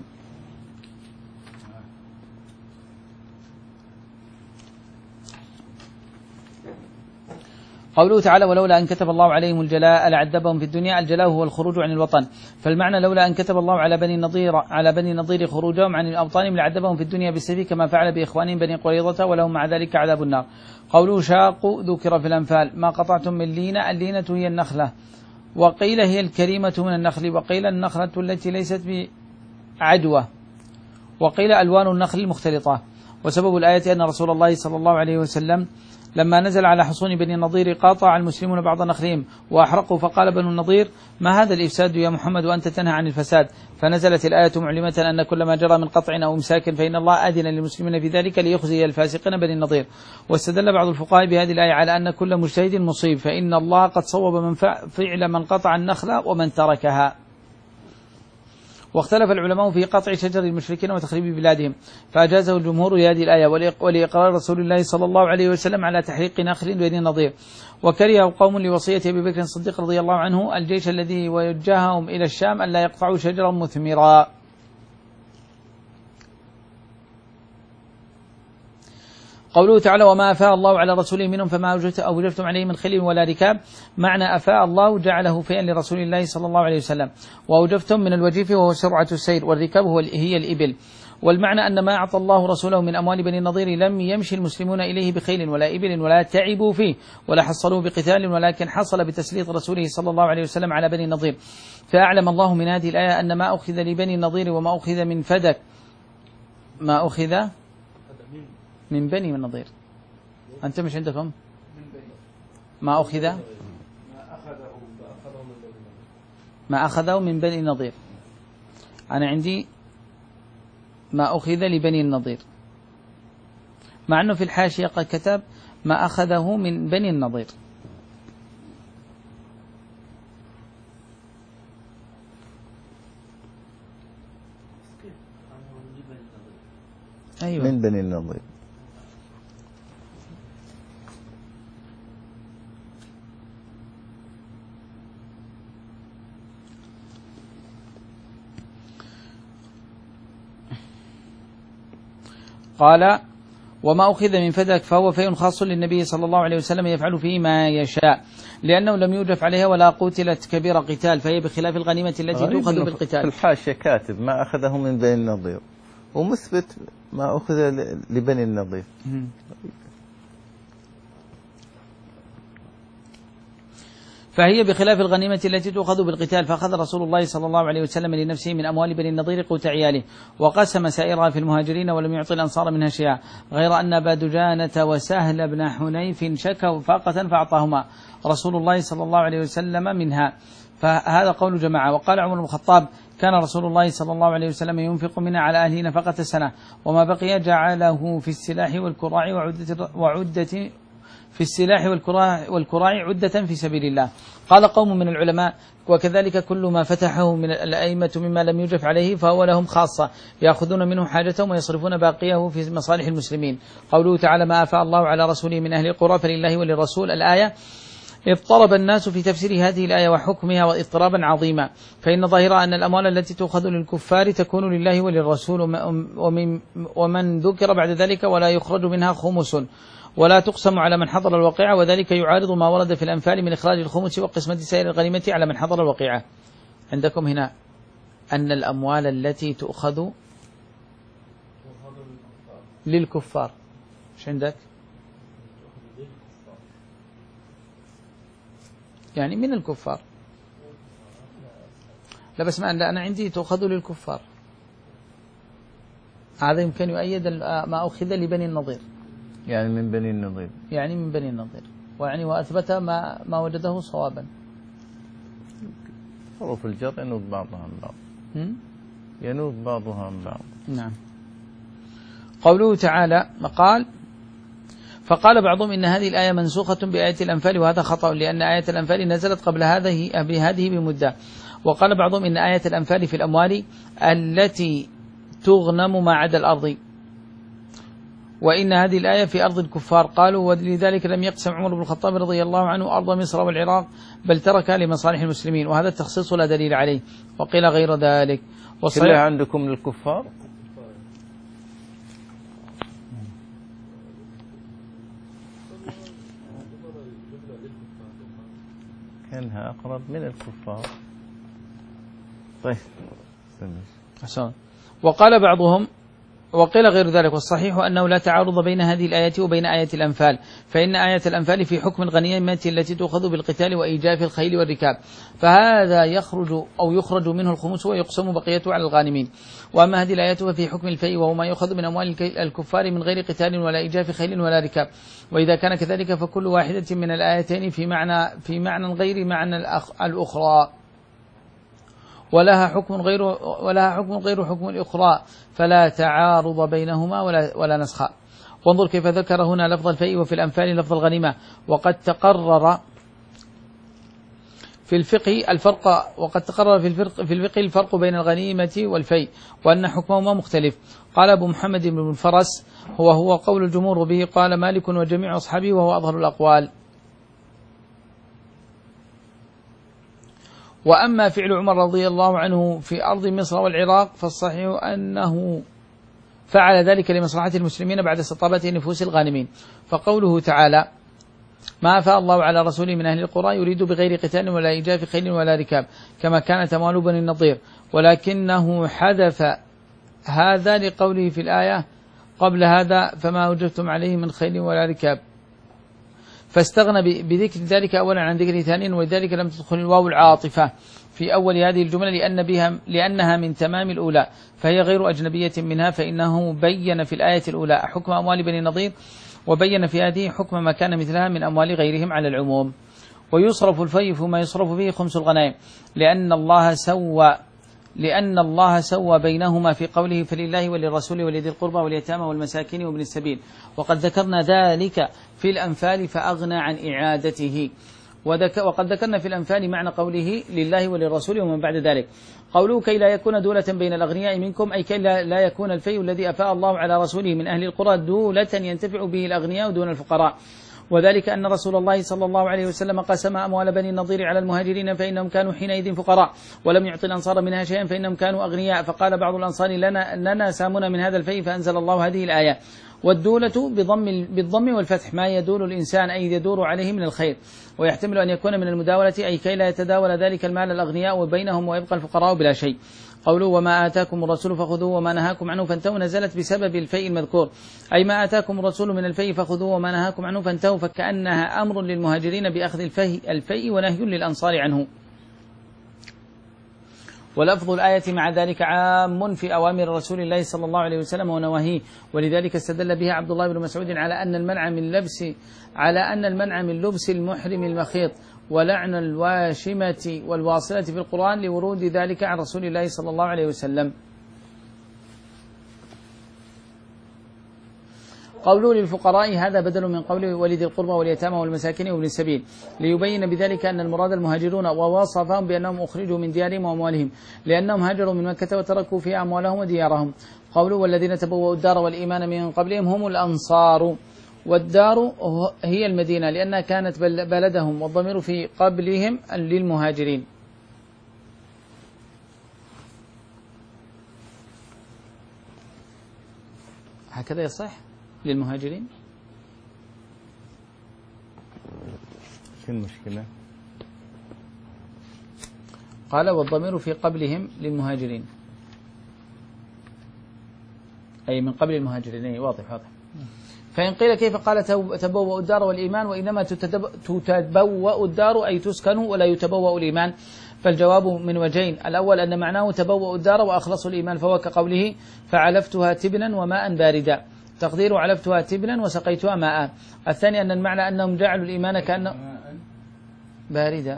قوله تعالى ولولا أن كتب الله عليهم الجلاء لعذبهم في الدنيا. الجلاء هو الخروج عن الوطن، فالمعنى لولا أن كتب الله على بني النضير على بني النضير خروجهم عن أوطانهم لعذبهم في الدنيا بالسيف كما فعل بإخوانهم بني قريظة، ولهم مع ذلك عذاب النار. قوله شاقوا ذكر في الأنفال ما قطعتم من لينة، اللينة هي النخلة، وقيل هي الكريمة من النخل، وقيل النخلة التي ليست بعدوة، وقيل ألوان النخل المختلطة. وسبب الآية أن رسول الله صلى الله عليه وسلم لما نزل على حصون بني النضير قاطع المسلمون بعض نخلهم وأحرقوا، فقال بنو النضير ما هذا الإفساد يا محمد وأنت تنهى عن الفساد، فنزلت الآية معلمة أن كل ما جرى من قطع أو إمساك فإن الله أذن للمسلمين في ذلك ليخزي الفاسقين بني النضير. واستدل بعض الفقهاء بهذه الآية على أن كل مجتهد مصيب، فإن الله قد صوب من فعل من قطع النخل ومن تركها. واختلف العلماء في قطع شجر المشركين وتخريب بلادهم، فأجازه الجمهور لهذه الآية ولإقرار رسول الله صلى الله عليه وسلم على تحريق نخل بني النضير. وكره قوم لوصية أبي بكر الصديق رضي الله عنه الجيش الذي وجههم إلى الشام أن لا يقطعوا شجرا مثمرا. قوله تعالى وما أفاء الله على رسوله منهم فما أوجفتم عليه من خيل ولا ركاب، معنى أفاء الله جعله فيئا لرسول الله صلى الله عليه وسلم، وأوجفتم من الوجيف وهو سرعة السير، والركاب هو هي الإبل. والمعنى أن ما أعطى الله رسوله من أموال بني النضير لم يمشي المسلمون إليه بخيل ولا إبل ولا تعبوا فيه ولا حصلوا بقتال، ولكن حصل بتسليط رسوله صلى الله عليه وسلم على بني النضير. فأعلم الله من هذه الآية أن ما أخذ لبني النضير وما أخذ من فدك ما أخذ من بني النضير. أنت مش عندكم ما أخذ ما أخذه من بني النضير، أنا عندي ما أخذ لبني النضير، مع أنه في الحاشية قد كتب ما أخذه من بني النضير. أيوة. من بني النضير. قال وما أخذ من فدك فهو فيء خاص للنبي صلى الله عليه وسلم يفعل فيه ما يشاء، لأنه لم يوجف عليها ولا قتلت كبير قتال، فهي بخلاف الغنيمة التي تؤخذ بالقتال. في الحاشية كاتب ما أخذه من بني النضير ومثبت ما أخذ لبني النضير. فهي بخلاف الغنيمة التي تؤخذ بالقتال، فأخذ رسول الله صلى الله عليه وسلم لنفسه من أموال بني النضير قوت عياله، وقسم سائرها في المهاجرين ولم يعطي الأنصار منها شيئا، غير أن أبا دجانة وسهل بن حنيف شكوا فاقة فأعطاهما رسول الله صلى الله عليه وسلم منها. فهذا قول جماعة. وقال عمر بن الخطاب كان رسول الله صلى الله عليه وسلم ينفق منها على أهله نفقة سنة، وما بقي جعله في السلاح والكراع وعدة, وعدة في السلاح والكراع, والكراع عدة في سبيل الله. قال قوم من العلماء وكذلك كل ما فتحه من الأئمة مما لم يجف عليه فهو لهم خاصة، يأخذون منه حاجتهم ويصرفون باقيه في مصالح المسلمين. قوله تعالى ما أفاء الله على رسوله من أهل القرى فلله وللرسول الآية. اضطرب الناس في تفسير هذه الآية وحكمها واضطرابا عظيما، فإن ظاهر أن الأموال التي تؤخذ للكفار تكون لله وللرسول ومن, ومن ذكر بعد ذلك ولا يخرج منها خمس ولا تقسم على من حضر الوقيعة، وذلك يعارض ما ورد في الأنفال من إخراج الخمس وقسمة سائر الغنيمة على من حضر الوقيعة. عندكم هنا أن الأموال التي تؤخذ للكفار، ايش عندك؟ يعني من الكفار. لا بس ما أنا عندي تؤخذ للكفار، هذا يمكن يؤيد ما أخذ لبني النضير، يعني من بني النضير، يعني من بني النضير، ويعني وأثبت ما ما وجده صوابا. حروف الجر ينوب بعضها عن بعض، ينوب بعضها عن بعض. نعم. قوله تعالى قال فقال بعضهم إن هذه الآية منسوخة بآية الأنفال، وهذا خطأ لأن آية الأنفال نزلت قبل هذه بهذه بمدة. وقال بعضهم إن آية الأنفال في الأموال التي تغنم ما عدا الأرض، وإن هذه الآية في أرض الكفار. قالوا ولذلك لم يقسم عمر بن الخطاب رضي الله عنه أرض مصر والعراق بل ترك لمصالح المسلمين، وهذا التخصيص لا دليل عليه. وقيل غير ذلك. كلها عندكم للكفار؟ كانها أقرب من الكفار. طيب حسن. وقال بعضهم وقيل غير ذلك، والصحيح أنه لا تعارض بين هذه الآية وبين آية الأنفال، فإن آية الأنفال في حكم الغنيمة التي تؤخذ بالقتال وإيجاف الخيل والركاب، فهذا يخرج أو يخرج منه الخمس ويقسم بقيته على الغانمين. وأما هذه الآية ففي حكم الفيء وهو ما يؤخذ من أموال الكفار من غير قتال ولا إيجاف خيل ولا ركاب. وإذا كان كذلك فكل واحدة من الآيتين في معنى في معنى غير معنى الأخرى، ولها حكم غير ولها حكم غير حكم الأخرى، فلا تعارض بينهما ولا ولا نسخ. وانظر كيف ذكر هنا لفظ الفيء وفي الأنفال لفظ الغنيمة، وقد تقرر في الفقه الفرق، وقد تقرر في الفقه, في الفقه الفرق بين الغنيمة والفيء وأن حكمهما مختلف. قال أبو محمد بن الفرس هو هو قول الجمهور، وبه قال مالك وجميع أصحابه وهو أظهر الأقوال. وأما فعل عمر رضي الله عنه في أرض مصر والعراق فالصحيح أنه فعل ذلك لمصلحة المسلمين بعد استطابة نفوس الغانمين. فقوله تعالى ما أفاء الله على رسوله من أهل القرى يريد بغير قتال ولا إيجاف خيل ولا ركاب كما كانت أموال بني النضير، ولكنه حذف هذا لقوله في الآية قبل هذا فما وجدتم عليه من خيل ولا ركاب، فاستغنى بذكر ذلك أولا عن ذكر ثانيا، ولذلك لم تدخل الواو العاطفة في أول هذه الجملة لأن بها لأنها من تمام الأولى، فهي غير أجنبية منها، فإنه بين في الآية الأولى حكم أموال بني النضير، وبين في هذه حكم ما كان مثلها من أموال غيرهم على العموم. ويصرف الفيء فيما يصرف فيه خمس الغنائم، لأن الله سوى لأن الله سوى بينهما في قوله فلله وللرسول ولذي القربى واليتامى والمساكين وابن السبيل، وقد ذكرنا ذلك في الأنفال فأغنى عن إعادته. وقد ذكرنا في الأنفال معنى قوله لله وللرسول ومن بعد ذلك. قوله كي لا يكون دولة بين الأغنياء منكم، أي كي لا يكون الفيء الذي أفاء الله على رسوله من أهل القرى دولة ينتفع به الأغنياء دون الفقراء، وذلك أن رسول الله صلى الله عليه وسلم قسم أموال بني النضير على المهاجرين فإنهم كانوا حينئذ فقراء، ولم يعطي الأنصار منها شيئا فإنهم كانوا أغنياء، فقال بعض الأنصار لنا, لنا سامنا من هذا الفيء، فأنزل الله هذه الآية. والدولة بضم, بالضم والفتح ما يدول الإنسان أي يدور عليه من الخير، ويحتمل أن يكون من المداولة أي كي لا يتداول ذلك المال الأغنياء وبينهم ويبقى الفقراء بلا شيء. قوله وما آتاكم الرسول فخذوه وما نهاكم عنه فانتهوا نزلت بسبب الفيء المذكور، أي ما آتاكم الرسول من الفيء فخذوه وما نهاكم عنه فانتهوا، فكأنها أمر للمهاجرين بأخذ الفيء, الفيء ونهي للأنصار عنه. ولفظ الآية مع ذلك عام في أوامر رسول الله صلى الله عليه وسلم ونواهيه، ولذلك استدل بها عبد الله بن مسعود على أن المنع من لبس على أن المنع من لبس المحرم المخيط ولعن الواشمة والواصلة في القرآن لورود ذلك عن رسول الله صلى الله عليه وسلم. قوله للفقراء هذا بدل من قوله ولذي القربى واليتامى والمساكين وابن السبيل، ليبين بذلك أن المراد المهاجرون، ووصفهم بأنهم أخرجوا من ديارهم وأموالهم لأنهم هاجروا من مكة وتركوا فيها أموالهم وديارهم. قوله والذين تبوأوا الدار والإيمان من قبلهم هم الأنصار، والدار هي المدينة لأنها كانت بلدهم، والضمير في قبلهم للمهاجرين. هكذا يصح للمهاجرين؟ شو المشكلة؟ قال والضمير في قبلهم للمهاجرين، أي من قبل المهاجرين. أي واضح واضح. فإن قيل كيف قال تبوأ الدار والإيمان وإنما تتبوأ الدار أي تسكن ولا يتبوأ الإيمان، فالجواب من وجهين، الأول أن معناه تبوأ الدار وأخلصوا الإيمان، فهو كقوله فعلفتها تبنا وماء باردا، تقدير علفتها تبنا وسقيتها ماء. الثاني أن المعنى أنهم جعلوا الإيمان كأنه باردا.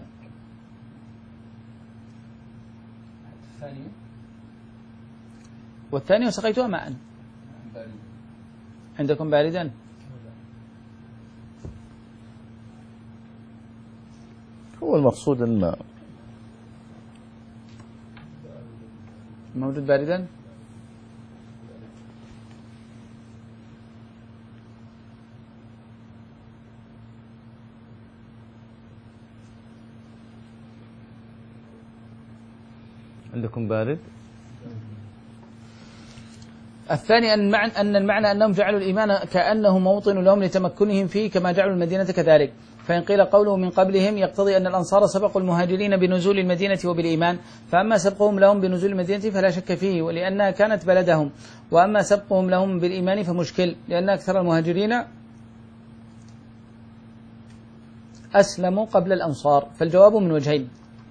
والثاني وسقيتها ماء. عندكم باردا؟ هو المقصود الماء موجود باردا؟ عندكم بارد؟ الثاني أن المعنى, أن المعنى أنهم جعلوا الإيمان كأنه موطن لهم لتمكنهم فيه كما جعلوا المدينة كذلك. فإن قيل قوله من قبلهم يقتضي أن الأنصار سبقوا المهاجرين بنزول المدينة وبالإيمان، فأما سبقهم لهم بنزول المدينة فلا شك فيه ولأنها كانت بلدهم، وأما سبقهم لهم بالإيمان فمشكل لأن أكثر المهاجرين أسلموا قبل الأنصار. فالجواب من وجهين،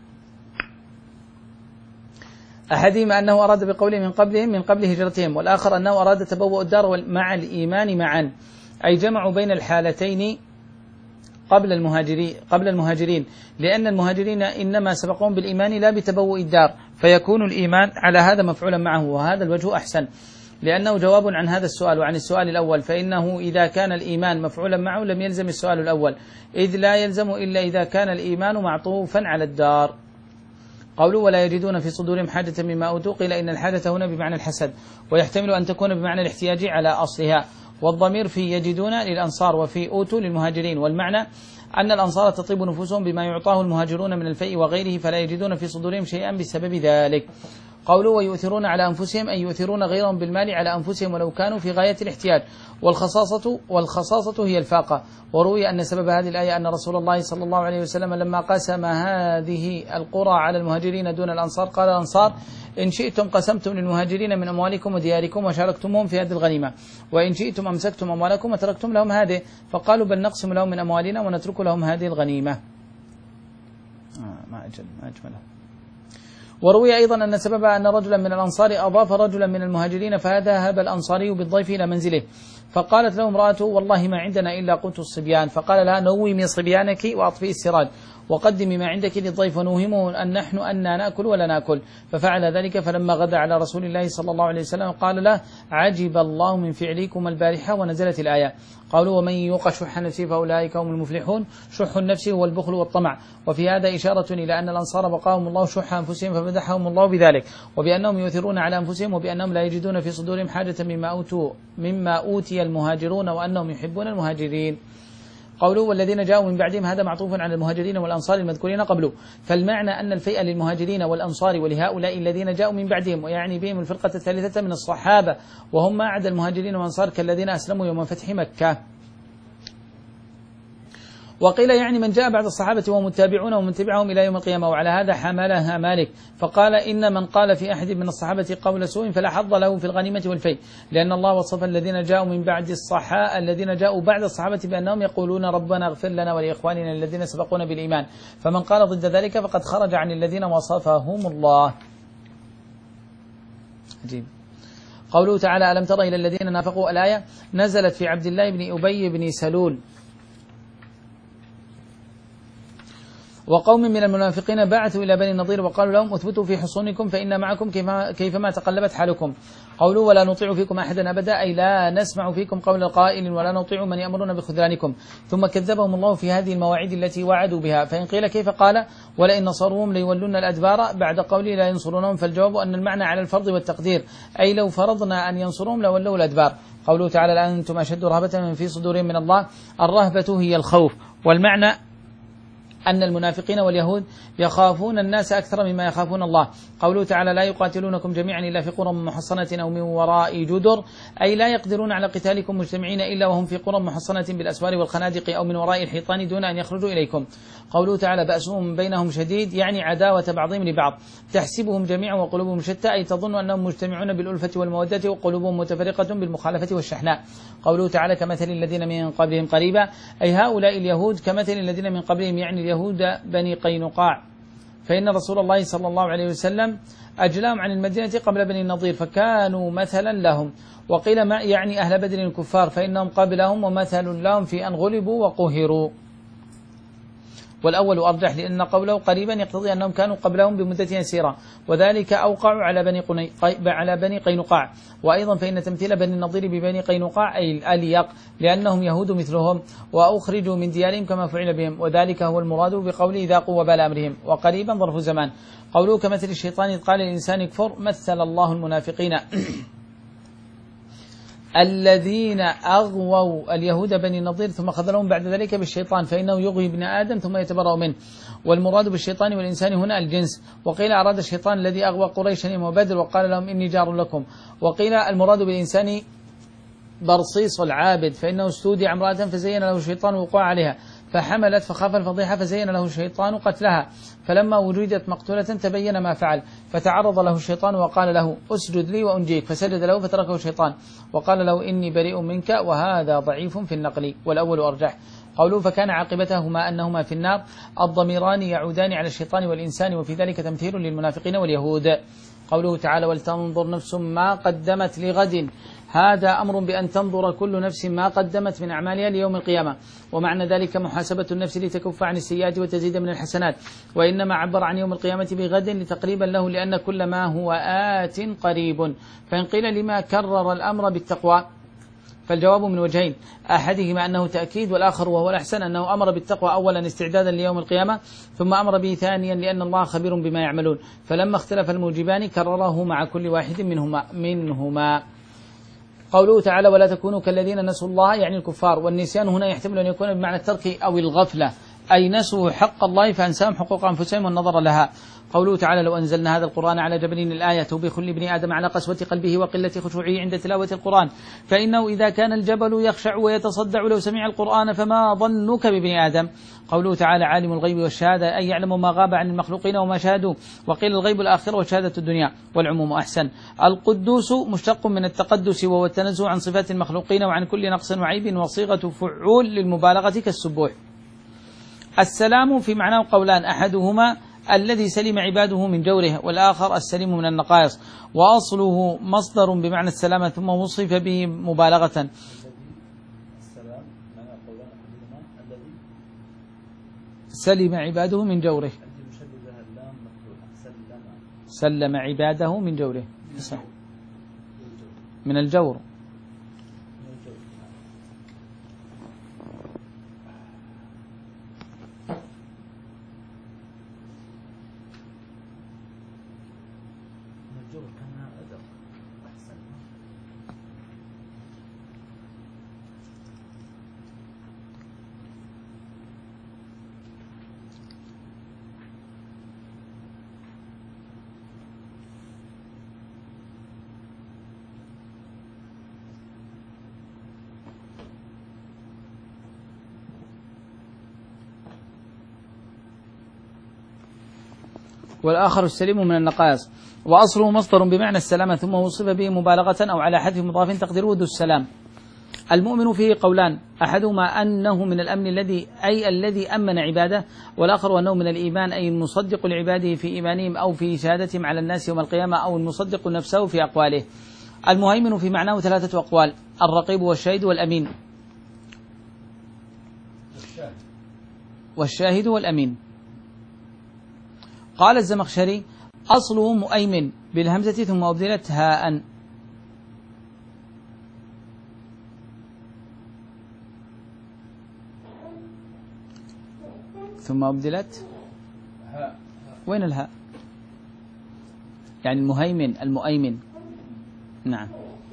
أحدهما أنه أراد بقوله من قبلهم من قبل هجرتهم، والآخر أنه أراد تبوء الدار مع الإيمان معا، أي جمعوا بين الحالتين قبل المهاجرين قبل المهاجرين لأن المهاجرين إنما سبقون بالإيمان لا بتبوء الدار، فيكون الإيمان على هذا مفعولا معه، وهذا الوجه أحسن. لأنه جواب عن هذا السؤال وعن السؤال الأول، فإنه إذا كان الإيمان مفعولا معه لم يلزم السؤال الأول، إذ لا يلزم إلا إذا كان الإيمان معطوفا على الدار. قوله ولا يجدون في صدورهم حاجة مما أوتوا، قيل إن الحاجة هنا بمعنى الحسد، ويحتمل أن تكون بمعنى الاحتياج على أصلها، والضمير في يجدون للأنصار وفي أوتوا للمهاجرين، والمعنى أن الأنصار تطيب نفوسهم بما يعطاه المهاجرون من الفيء وغيره، فلا يجدون في صدورهم شيئا بسبب ذلك. قوله ويؤثرون على أنفسهم، أي يؤثرون غيرهم بالمال على أنفسهم ولو كانوا في غاية الاحتياج، والخصاصة والخصاصة هي الفاقة. وروي أن سبب هذه الآية أن رسول الله صلى الله عليه وسلم لما قسم هذه القرى على المهاجرين دون الأنصار قال الأنصار إن شئتم قسمتم للمهاجرين من أموالكم ودياركم وشاركتمهم في هذه الغنيمة، وإن شئتم أمسكتم أموالكم وتركتم لهم هذه، فقالوا بل نقسم لهم من أموالنا ونترك لهم هذه الغنيمة. آه ما أجل ما أجمله. وروي أيضا أن سبب أن رجلا من الأنصار أضاف رجلا من المهاجرين، فذهب الأنصاري بالضيف إلى منزله، فقالت له امرأته والله ما عندنا إلا قوت الصبيان، فقال لها نومي صبيانك وأطفئي السراج وقدمي ما عندك للضيف ونوهمه أن نحن أننا نأكل ولا نأكل، ففعل ذلك. فلما غدا على رسول الله صلى الله عليه وسلم قال له عجب الله من فعلكم البارحة، ونزلت الآية. قالوا ومن يوق شح نفسه فأولئك هم المفلحون. شح النفس هو البخل والطمع، وفي هذا إشارة إلى أن الأنصار بقاهم الله شح أنفسهم فمدحهم الله بذلك، وبأنهم يؤثرون على أنفسهم، وبأنهم لا يجدون في صدورهم حاجة مما أوتوا مما أوتي المهاجرون، وأنهم يحبون المهاجرين. قوله والذين جاءوا من بعدهم، هذا معطوف على المهاجرين والأنصار المذكورين قبله، فالمعنى أن الفيء للمهاجرين والأنصار ولهؤلاء الذين جاءوا من بعدهم، ويعني بهم الفرقة الثالثة من الصحابة، وهم ما عدا المهاجرين والأنصار كالذين أسلموا يوم فتح مكة. وقيل يعني من جاء بعد الصحابة وهم متابعون ومن تبعهم إلى يوم القيامة، وعلى هذا حملها مالك، فقال إن من قال في أحد من الصحابة قول سوء فلا حظ له في الغنيمة والفيء، لأن الله وصف الذين جاءوا من بعد الصحابة الذين جاءوا بعد الصحابة بأنهم يقولون ربنا اغفر لنا ولإخواننا الذين سبقونا بالإيمان، فمن قال ضد ذلك فقد خرج عن الذين وصفهم الله. عجيب. قوله تعالى ألم تر إلى الذين نافقوا، الآية نزلت في عبد الله بن أبي بن سلول وقوم من المنافقين بعثوا إلى بني النضير وقالوا لهم اثبتوا في حصونكم فإن معكم كيفما تقلبت حالكم. قولوا ولا نطيع فيكم أحدا أبدا، أي لا نسمع فيكم قول القائل ولا نطيع من يأمرنا بخذلانكم. ثم كذبهم الله في هذه المواعيد التي وعدوا بها، فإن قيل كيف قال ولئن نصروهم ليولون الأدبار بعد قوله لا ينصرونهم، فالجواب أن المعنى على الفرض والتقدير، أي لو فرضنا أن ينصرهم لولوا الأدبار. قوله تعالى لأنتم أشد رهبة في صدورهم من الله، الرهبة هي الخوف، والمعنى أن المنافقين واليهود يخافون الناس أكثر مما يخافون الله. قوله تعالى لا يقاتلونكم جميعا إلا في قرى محصنة أو من وراء جدر، أي لا يقدرون على قتالكم مجتمعين إلا وهم في قرى محصنة بالأسوار والخنادق أو من وراء الحيطان دون أن يخرجوا إليكم. قوله تعالى بأسهم بينهم شديد، يعني عداوة بعضهم لبعض، تحسبهم جميعا وقلوبهم شتى، أي تظن أنهم مجتمعون بالألفة والمودة وقلوبهم متفرقة بالمخالفة والشحناء. قوله تعالى كمثل الذين من قبلهم قريبا، أي هؤلاء اليهود كمثل الذين من قبلهم، يعني اليهود بني قينقاع، فإن رسول الله صلى الله عليه وسلم أجلاهم عن المدينة قبل بني النضير فكانوا مثلا لهم. وقيل ما يعني أهل بدر الكفار فإنهم قبلهم ومثل لهم في أن غلبوا وقهروا، والأول أرجح لأن قوله قريبا يقتضي أنهم كانوا قبلهم بمدة يسيرة، وذلك أوقع على بني قني... على بني قينقاع. وأيضا فإن تمثيل بني النضير ببني قينقاع أي الأليق، لأنهم يهود مثلهم وأخرجوا من ديارهم كما فعل بهم، وذلك هو المراد بقوله ذاقوا وبال أمرهم. وقريبا ظرف زمان. قوله كمثل الشيطان إذ قال الإنسان اكفر، مثل الله المنافقين الذين أغووا اليهود بني النضير ثم خذلهم بعد ذلك بالشيطان، فإنه يغوي ابن آدم ثم يتبرأ منه. والمراد بالشيطان والإنسان هنا الجنس. وقيل أراد الشيطان الذي أغوى قريشا يوم بدر وقال لهم إني جار لكم. وقيل المراد بالإنسان برصيص العابد، فإنه استودع امرأة فزين له الشيطان وقوع عليها فحملت فخاف الفضيحة فزين له الشيطان قتلها، فلما وجدت مقتولة تبين ما فعل، فتعرض له الشيطان وقال له أسجد لي وأنجيك، فسجد له فتركه الشيطان وقال له إني بريء منك، وهذا ضعيف في النقل والأول أرجح. قوله فكان عاقبتهما أنهما في النار، الضميران يعودان على الشيطان والإنسان، وفي ذلك تمثيل للمنافقين واليهود. قوله تعالى ولتنظر نفس ما قدمت لغد، هذا أمر بأن تنظر كل نفس ما قدمت من أعمالها ليوم القيامة، ومعنى ذلك محاسبة النفس لتكف عن السيئات وتزيد من الحسنات، وإنما عبر عن يوم القيامة بغد لتقريبا له، لأن كل ما هو آت قريب. فإن قيل لما كرر الأمر بالتقوى، فالجواب من وجهين، أحدهما أنه تأكيد، والآخر وهو الأحسن أنه أمر بالتقوى أولا استعدادا ليوم القيامة، ثم أمر به ثانيا لأن الله خبير بما يعملون، فلما اختلف الموجبان كرره مع كل واحد منهما منهما قوله تعالى ولا تكونوا كالذين نسوا الله، يعني الكفار، والنسيان هنا يحتمل أن يكون بمعنى الترك أو الغفلة، أي نسوا حق الله فأنساهم حقوق أنفسهم والنظر لها. قوله تعالى لو أنزلنا هذا القرآن على جبل الآية توبيخ لابن آدم على قسوة قلبه وقلة خشوعه عند تلاوة القرآن، فإنه إذا كان الجبل يخشع ويتصدع لو سمع القرآن فما ظنك بابن آدم. قوله تعالى عالم الغيب والشهادة، أي يعلم ما غاب عن المخلوقين وما شاهدوا، وقيل الغيب الآخرة وشهادة الدنيا، والعموم أحسن. القدوس مشتق من التقدس وهو التنزه عن صفات المخلوقين وعن كل نقص وعيب، وصيغة فعول للمبالغة كالسبوح. السلام في معناه قولان، أحدهما الذي سلم عباده من جوره، والآخر السليم من النقائص، وأصله مصدر بمعنى السلامة ثم وصف به مبالغة. سلم عباده من جوره، سلم عباده من جوره، من الجور. والآخر السليم من النقائص، وأصله مصدر بمعنى السلامة ثم وصف به مبالغة أو على حذف مضاف تقديره ذو السلام. المؤمن فيه قولان، أحدهما أنه من الأمن الذي أي الذي أمن عباده، والآخر أنه من الإيمان أي المصدق لعباده في إيمانهم أو في شهادتهم على الناس يوم القيامة، أو المصدق نفسه في أقواله. المهيمن في معناه ثلاثة أقوال، الرقيب والشهيد والأمين، والشاهد والأمين. قال الزمخشري أصله مؤيمن بالهمزة ثم أبدلت هاء، ثم أبدلت هاء. وين الهاء؟ يعني المهيمن المؤيمن. نعم.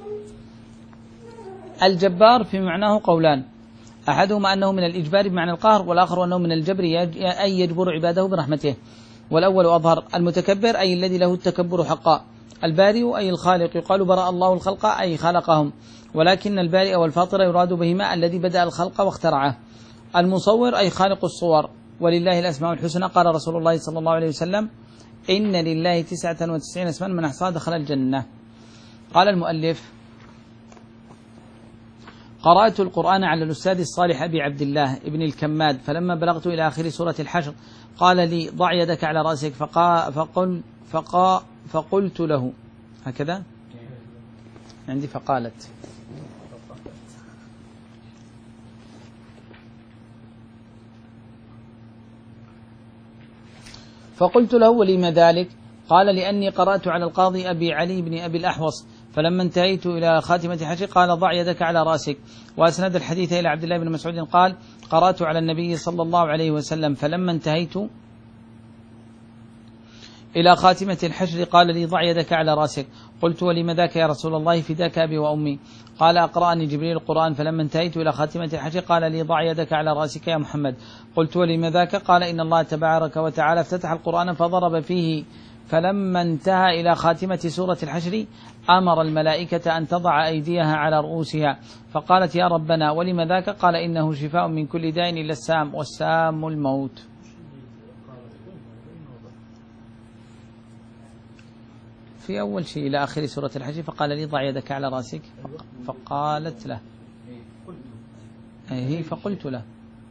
الجبار في معناه قولان، أحدهما أنه من الإجبار بمعنى القهر، والآخر أنه من الجبر أي يجبر عباده برحمته، والأول أظهر. المتكبر أي الذي له التكبر حقا، البارئ أي الخالق، يقال برأ الله الخلق أي خلقهم، ولكن البارئ والفاطر يراد بهما الذي بدأ الخلق واخترعه. المصور أي خالق الصور، ولله الأسماء الحسنى، قال رسول الله صلى الله عليه وسلم إن لله تسعة وتسعين اسما من أحصاها دخل الجنة. قال المؤلف قرأت القرآن على الأستاذ الصالح أبي عبد الله ابن الكماد، فلما بلغت إلى آخر سورة الحشر قال لي ضع يدك على رأسك، فقا فقل فقا فقلت له هكذا عندي، فقالت فقلت له ولم ذلك؟ قال لأني قرأت على القاضي أبي علي بن أبي الأحوص، فلما انتهيت إلى خاتمة حشر قال ضع يدك على رأسك. وأسند الحديث إلى عبد الله بن مسعود قال قرأت على النبي صلى الله عليه وسلم، فلما انتهيت إلى خاتمة الحشر قال لي ضع يدك على رأسك. قلت ولم ذاك يا رسول الله؟ فداك أبي وأمي. قال أقرأني جبريل القرآن، فلما انتهيت إلى خاتمة الحشر قال لي ضع يدك على رأسك يا محمد. قلت ولم ذاك؟ قال إن الله تبارك وتعالى افتتح القرآن فضرب فيه، فلما انتهى إلى خاتمة سورة الحشر أمر الملائكة أن تضع أيديها على رؤوسها، فقالت يا ربنا ولم ذاك؟ قال إنه شفاء من كل داء إلا السام، والسام الموت. في أول شيء إلى آخر سورة الحشر فقال لي ضع يدك على رأسك، فقالت له هي فقلت له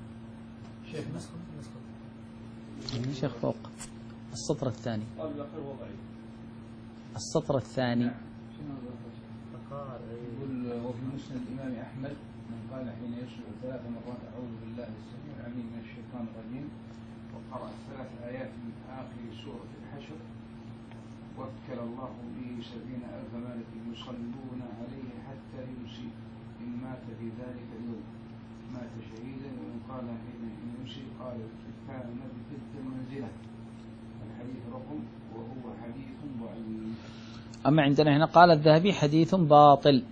شيخ فوق السطر الثاني، السطر الثاني يقول وفي مسند الإمام أحمد من قال حين يسجد ثلاث مرات أعوذ بالله السميع العليم من الشيطان الرجيم وقرأ ثلاث آيات من آخر سورة الحشر وكل الله به سبعين ألف ملك يصلون عليه حتى يمسي إن مات في ذلك اليوم مات شهيدا وإن قال حين يمسي قال كان بتلك المنزلة. الحديث رقم وهو حديث ضعيف. أما عندنا هنا قال الذهبي حديث باطل.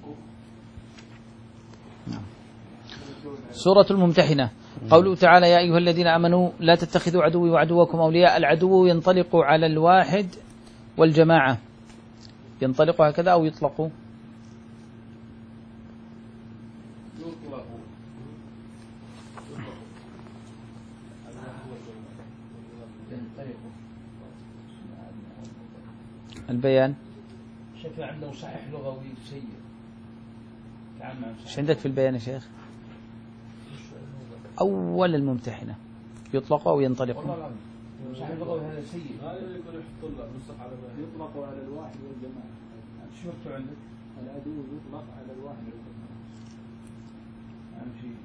سورة الممتحنة قوله تعالى يا أيها الذين آمنوا لا تتخذوا عدوي وعدوكم أولياء. العدو ينطلق على الواحد والجماعة، ينطلق هكذا أو يطلق؟ البيان شيخ عنده صحيح لغوي سيء. ايش عندك في البيان يا شيخ؟ أول الممتحنة يطلق أو ينطلق؟ والله العظيم صحيح لغوي هذا سيء. غالبا يكون يحط له نصف على يطلق على الواحد والجماعة. شو مكتوب عندك؟ العدو يطلق على الواحد والجماعة. أهم شيء.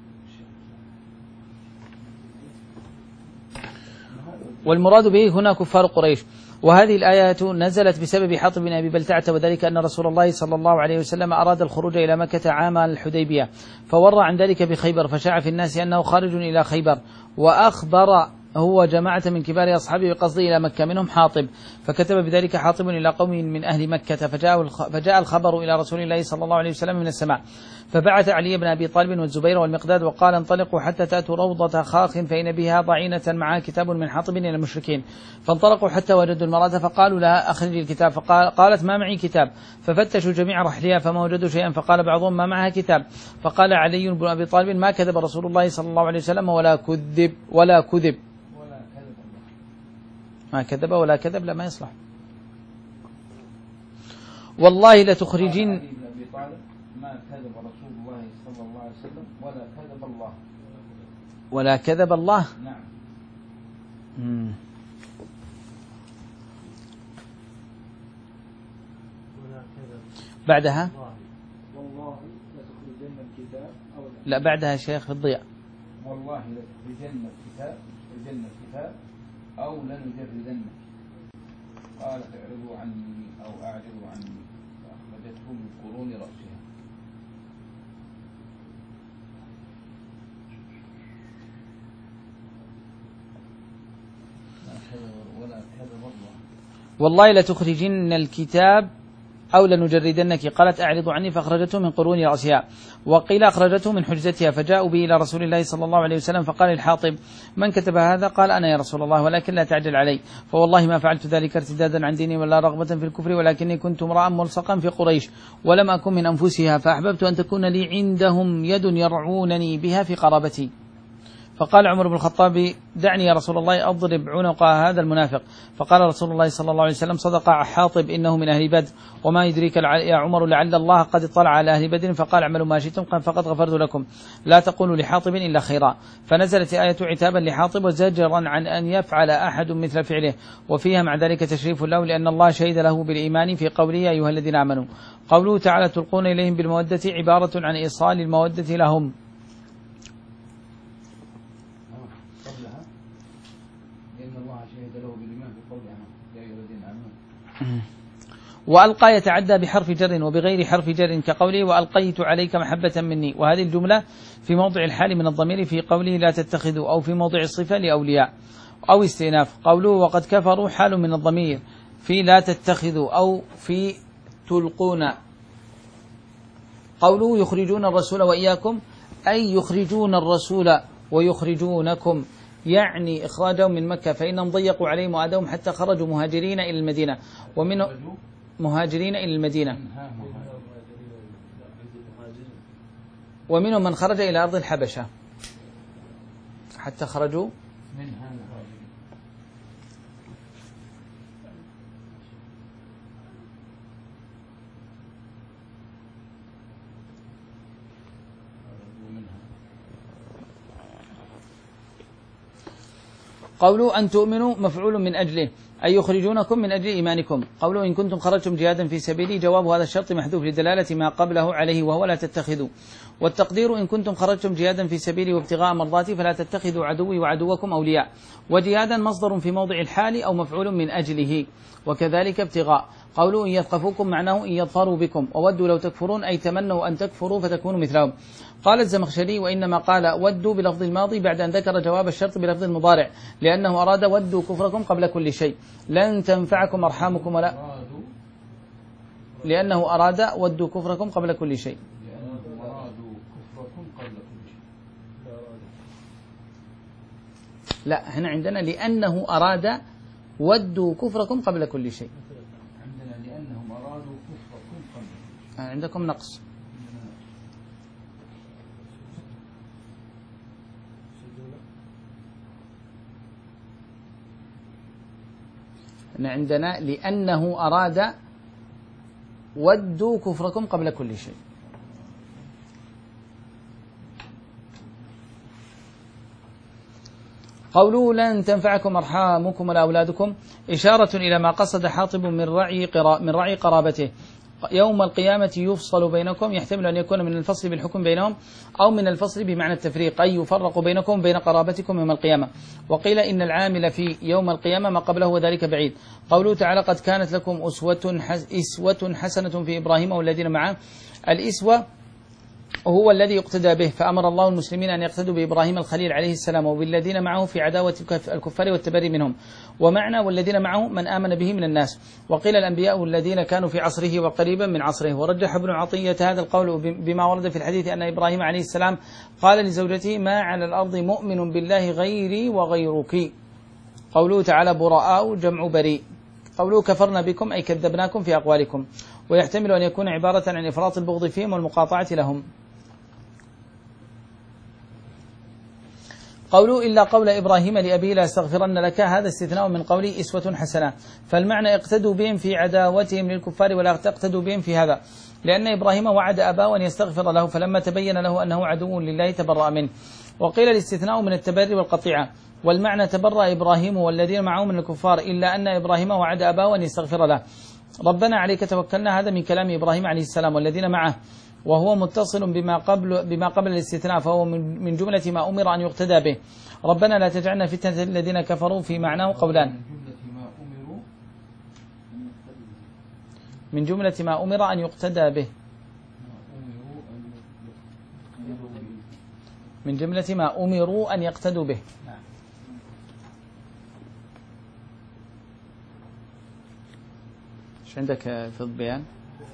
والمراد به هنا كفار قريش. وهذه الآية نزلت بسبب حاطب بن أبي بلتعة، وذلك أن رسول الله صلى الله عليه وسلم أراد الخروج إلى مكة عام الحديبية فورى عن ذلك بخيبر، فشاع في الناس أنه خارج إلى خيبر، وأخبر هو جماعة من كبار أصحابه بقصده إلى مكة منهم حاطب، فكتب بذلك حاطب إلى قوم من أهل مكة، فجاء فجاء الخبر إلى رسول الله صلى الله عليه وسلم من السماء، فبعث علي بن أبي طالب والزبير والمقداد وقال انطلقوا حتى تأتوا روضة خاخ فإن بها ضعينة معها كتاب من حاطب إلى المشركين، فانطلقوا حتى وجدوا المرأة فقالوا لها أخرجي الكتاب، فقالت ما معي كتاب، ففتشوا جميع رحلها فما وجدوا شيئا، فقال بعضهم ما معها كتاب، فقال علي بن أبي طالب ما كذب رسول الله صلى الله عليه وسلم ولا كذب ولا كذب ما كذب ولا كذب لا ما يصلح. والله لتخرجين ما كذب رسول الله صلى الله عليه وسلم ولا كذب الله ولا كذب الله. نعم. مم. بعدها والله لتخرجن الكتاب أو لا بعدها شيخ في الضياء والله لتخرجن الكتاب لتخرجن الكتاب أو لنجردنك قال اعرضوا عني أو أعرضوا عني فأخرجته من قرون رأسها. ولا كذب الله. والله لتخرجن الكتاب أو لنجردنك قالت أعرضوا عني فأخرجته من قرون رأسها، وقيل أخرجته من حجزتها، فجاءوا به إلى رسول الله صلى الله عليه وسلم فقال الحاطب من كتب هذا؟ قال أنا يا رسول الله ولكن لا تعجل علي، فوالله ما فعلت ذلك ارتدادا عن ديني ولا رغبة في الكفر، ولكني كنت امرأ ملصقا في قريش ولم أكن من أنفسها، فأحببت أن تكون لي عندهم يد يرعونني بها في قرابتي. فقال عمر بن الخطاب دعني يا رسول الله أضرب عنق هذا المنافق، فقال رسول الله صلى الله عليه وسلم صدق حاطب إنه من أهل بدر، وما يدريك يا عمر لعل الله قد اطلع على أهل بدر فقال اعملوا ما شئتم فقد غفرت لكم لا تقولوا لحاطب إلا خيرا. فنزلت آية عتابا لحاطب وزجرا عن أن يفعل أحد مثل فعله، وفيها مع ذلك تشريف له لأن الله شهد له بالإيمان في قوله يا أيها الذين آمنوا. قوله تعالى تلقون إليهم بالمودة عبارة عن إيصال المودة لهم. وألقى يتعدى بحرف جر وبغير حرف جر كقوله وألقيت عليك محبة مني، وهذه الجملة في موضع الحال من الضمير في قوله لا تتخذوا، أو في موضع الصفة لأولياء أو استئناف. قوله وقد كفروا حال من الضمير في لا تتخذوا أو في تلقون. قوله يخرجون الرسول وإياكم أي يخرجون الرسول ويخرجونكم، يعني إخراجهم من مكة، فإنهم ضيقوا عليهم وآدهم حتى خرجوا مهاجرين إلى المدينة، ومن مهاجرين إلى المدينة، ومنهم من خرج إلى أرض الحبشة حتى خرجوا منها. قولوا أن تؤمنوا مفعول من أجله أي يخرجونكم من أجل إيمانكم. قولوا إن كنتم خرجتم جهادا في سبيلي جواب هذا الشرط محذوف لدلالة ما قبله عليه وهو لا تتخذوا. والتقدير إن كنتم خرجتم جهادا في سبيلي وابتغاء مرضاتي فلا تتخذوا عدوي وعدوكم أولياء. وجهادا مصدر في موضع الحال أو مفعول من أجله وكذلك ابتغاء. قولوا إن يثقفوكم معناه إن يظفروا بكم وودوا لو تكفرون أي تمنوا أن تكفروا فتكونوا مثلهم. قال الزمخشري وإنما قال ودوا بلفظ الماضي بعد أن ذكر جواب الشرط بلفظ المضارع لأنه أراد ودوا كفركم قبل كل شيء. لن تنفعكم أرحامكم ولا لأنه أراد ودوا كفركم قبل كل شيء. لا هنا عندنا لأنه أراد ودوا كفركم قبل كل شيء. عندنا لأنهم أرادوا كفركم قبل. عندكم نقص. عندنا لأنه أراد ودوا كفركم قبل كل شيء. قولوا لن تنفعكم أرحامكم ولا أولادكم إشارة إلى ما قصد حاطب من رعي من رعي قرابته. يوم القيامة يفصل بينكم يحتمل أن يكون من الفصل بالحكم بينهم أو من الفصل بمعنى التفريق أي يفرق بينكم بين قرابتكم يوم القيامة. وقيل إن العامل في يوم القيامة ما قبله وذلك بعيد. قوله تعالى قد كانت لكم أسوة إسوة حسنة في إبراهيم والذين معه. الإسوة هو الذي يقتدى به فأمر الله المسلمين أن يقتدوا بإبراهيم الخليل عليه السلام وبالذين معه في عداوة الكفار والتبري منهم. ومعنى والذين معه من آمن به من الناس. وقيل الأنبياء الذين كانوا في عصره وقريبا من عصره. ورجح ابن عطية هذا القول بما ورد في الحديث أن إبراهيم عليه السلام قال لزوجته ما على الأرض مؤمن بالله غيري وغيرك. قوله تعالى براء جمع بريء. قوله كفرنا بكم أي كذبناكم في أقوالكم. ويحتمل أن يكون عبارة عن إفراط البغض فيهم والمقاطعة لهم. قولوا إلا قول إبراهيم لأبيه لا استغفرن لك هذا استثناء من قولي إسوة حسنة. فالمعنى اقتدوا بهم في عداوتهم للكفار ولا تقتدوا بهم في هذا لأن إبراهيم وعد أباه أن يستغفر له فلما تبين له أنه عدو لله تبرأ منه. وقيل الاستثناء من التبري والقطيعة والمعنى تبرأ إبراهيم والذين معه من الكفار إلا أن إبراهيم وعد أباه أن يستغفر له. ربنا عليك توكلنا هذا من كلام إبراهيم عليه السلام والذين معه وهو متصل بما قبل بما قبل الاستثناء فهو من جملة ما أمر أن يقتدى به. ربنا لا تجعلنا فتنة الذين كفروا في معناه قولان. من جملة ما أمر أن يقتدى به. من جملة ما أمروا أن يقتدوا به. ايش عندك في البيان؟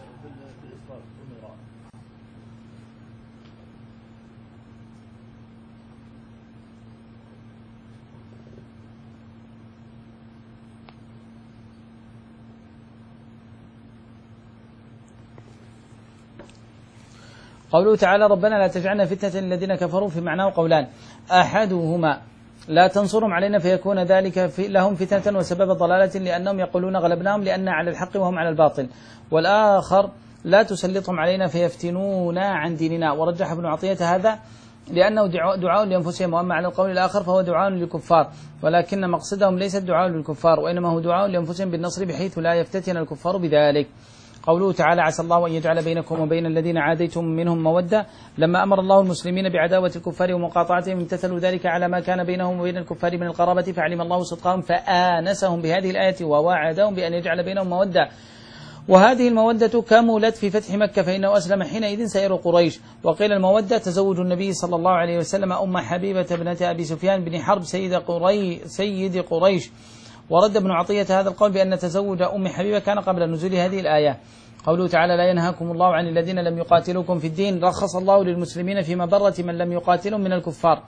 قوله تعالى ربنا لا تجعلنا فتنة الذين كفروا في معناه قولان. أحدهما لا تنصرهم علينا فيكون ذلك لهم فتنة وسبب ضلالة لأنهم يقولون غلبناهم لأن على الحق وهم على الباطل. والآخر لا تسلطهم علينا فيفتنونا عن ديننا. ورجح ابن عطية هذا لأنه دعاء لأنفسهم وأما على القول الآخر فهو دعاء للكفار ولكن مقصدهم ليس الدعاء للكفار وإنما هو دعاء لأنفسهم بالنصر بحيث لا يفتتن الكفار بذلك. قوله تعالى عسى الله أن يجعل بينكم وبين الذين عاديتم منهم مودة. لما أمر الله المسلمين بعداوة الكفار ومقاطعتهم امتثلوا ذلك على ما كان بينهم وبين الكفار من القرابة فعلم الله صدقهم فآنسهم بهذه الآية ووعدهم بأن يجعل بينهم مودة. وهذه المودة كملت في فتح مكة فإنه أسلم حينئذ سائر قريش. وقيل المودة تزوج النبي صلى الله عليه وسلم أم حبيبة ابنة أبي سفيان بن حرب سيد قري سيد قريش. ورد ابن عطية هذا القول بأن تزوج أم حبيبة كان قبل نزول هذه الآية. قوله تعالى لا ينهاكم الله عن الذين لم يقاتلوكم في الدين. رخص الله للمسلمين في مبرة من لم يقاتلهم من الكفار.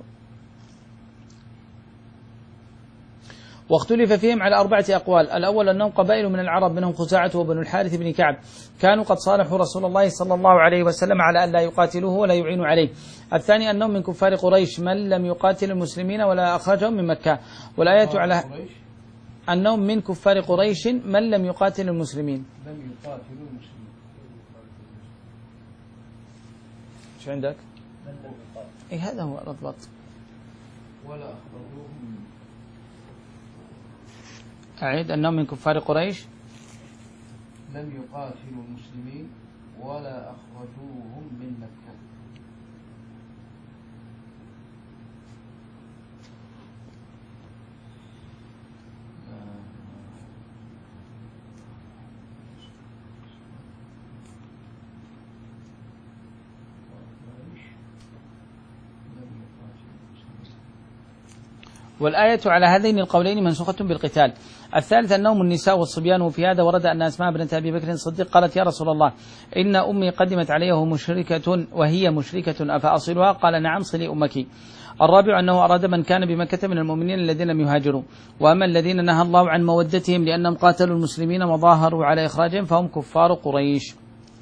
واختلف فيهم على أربعة أقوال. الأول أنهم قبائل من العرب منهم خزاعة وبنو الحارث بن كعب كانوا قد صالحوا رسول الله صلى الله عليه وسلم على أن لا يقاتلوه ولا يعينوا عليه. الثاني أنهم من كفار قريش من لم يقاتل المسلمين ولا أخرجهم من مكة. والآية على أنهم من كفار قريش من لم يقاتل المسلمين. لم يقاتلوا المسلمين. شو عندك؟ من لم يقاتل. إيه هذا هو الربط. ولا أخرجوهم. من لم يقاتل. ولا أخرجوهم من مكة. ولا أخرجوهم من مكة. ولا أخرجوهم من أعيد أنهم من كفار قريش لم يقاتلوا المسلمين ولا أخرجوهم من مكة. والآية على هذين القولين منسوخة بالقتال. الثالث أنهم النساء والصبيان، وفي هذا ورد أن أسماء بنت أبي بكر الصديق قالت يا رسول الله إن أمي قدمت علي وهي مشركة وهي مشركة أفأصلها؟ قال نعم صلي أمك. الرابع أنه أراد من كان بمكة من المؤمنين الذين لم يهاجروا، وأما الذين نهى الله عن مودتهم لأنهم قاتلوا المسلمين وظاهروا على إخراجهم فهم كفار قريش.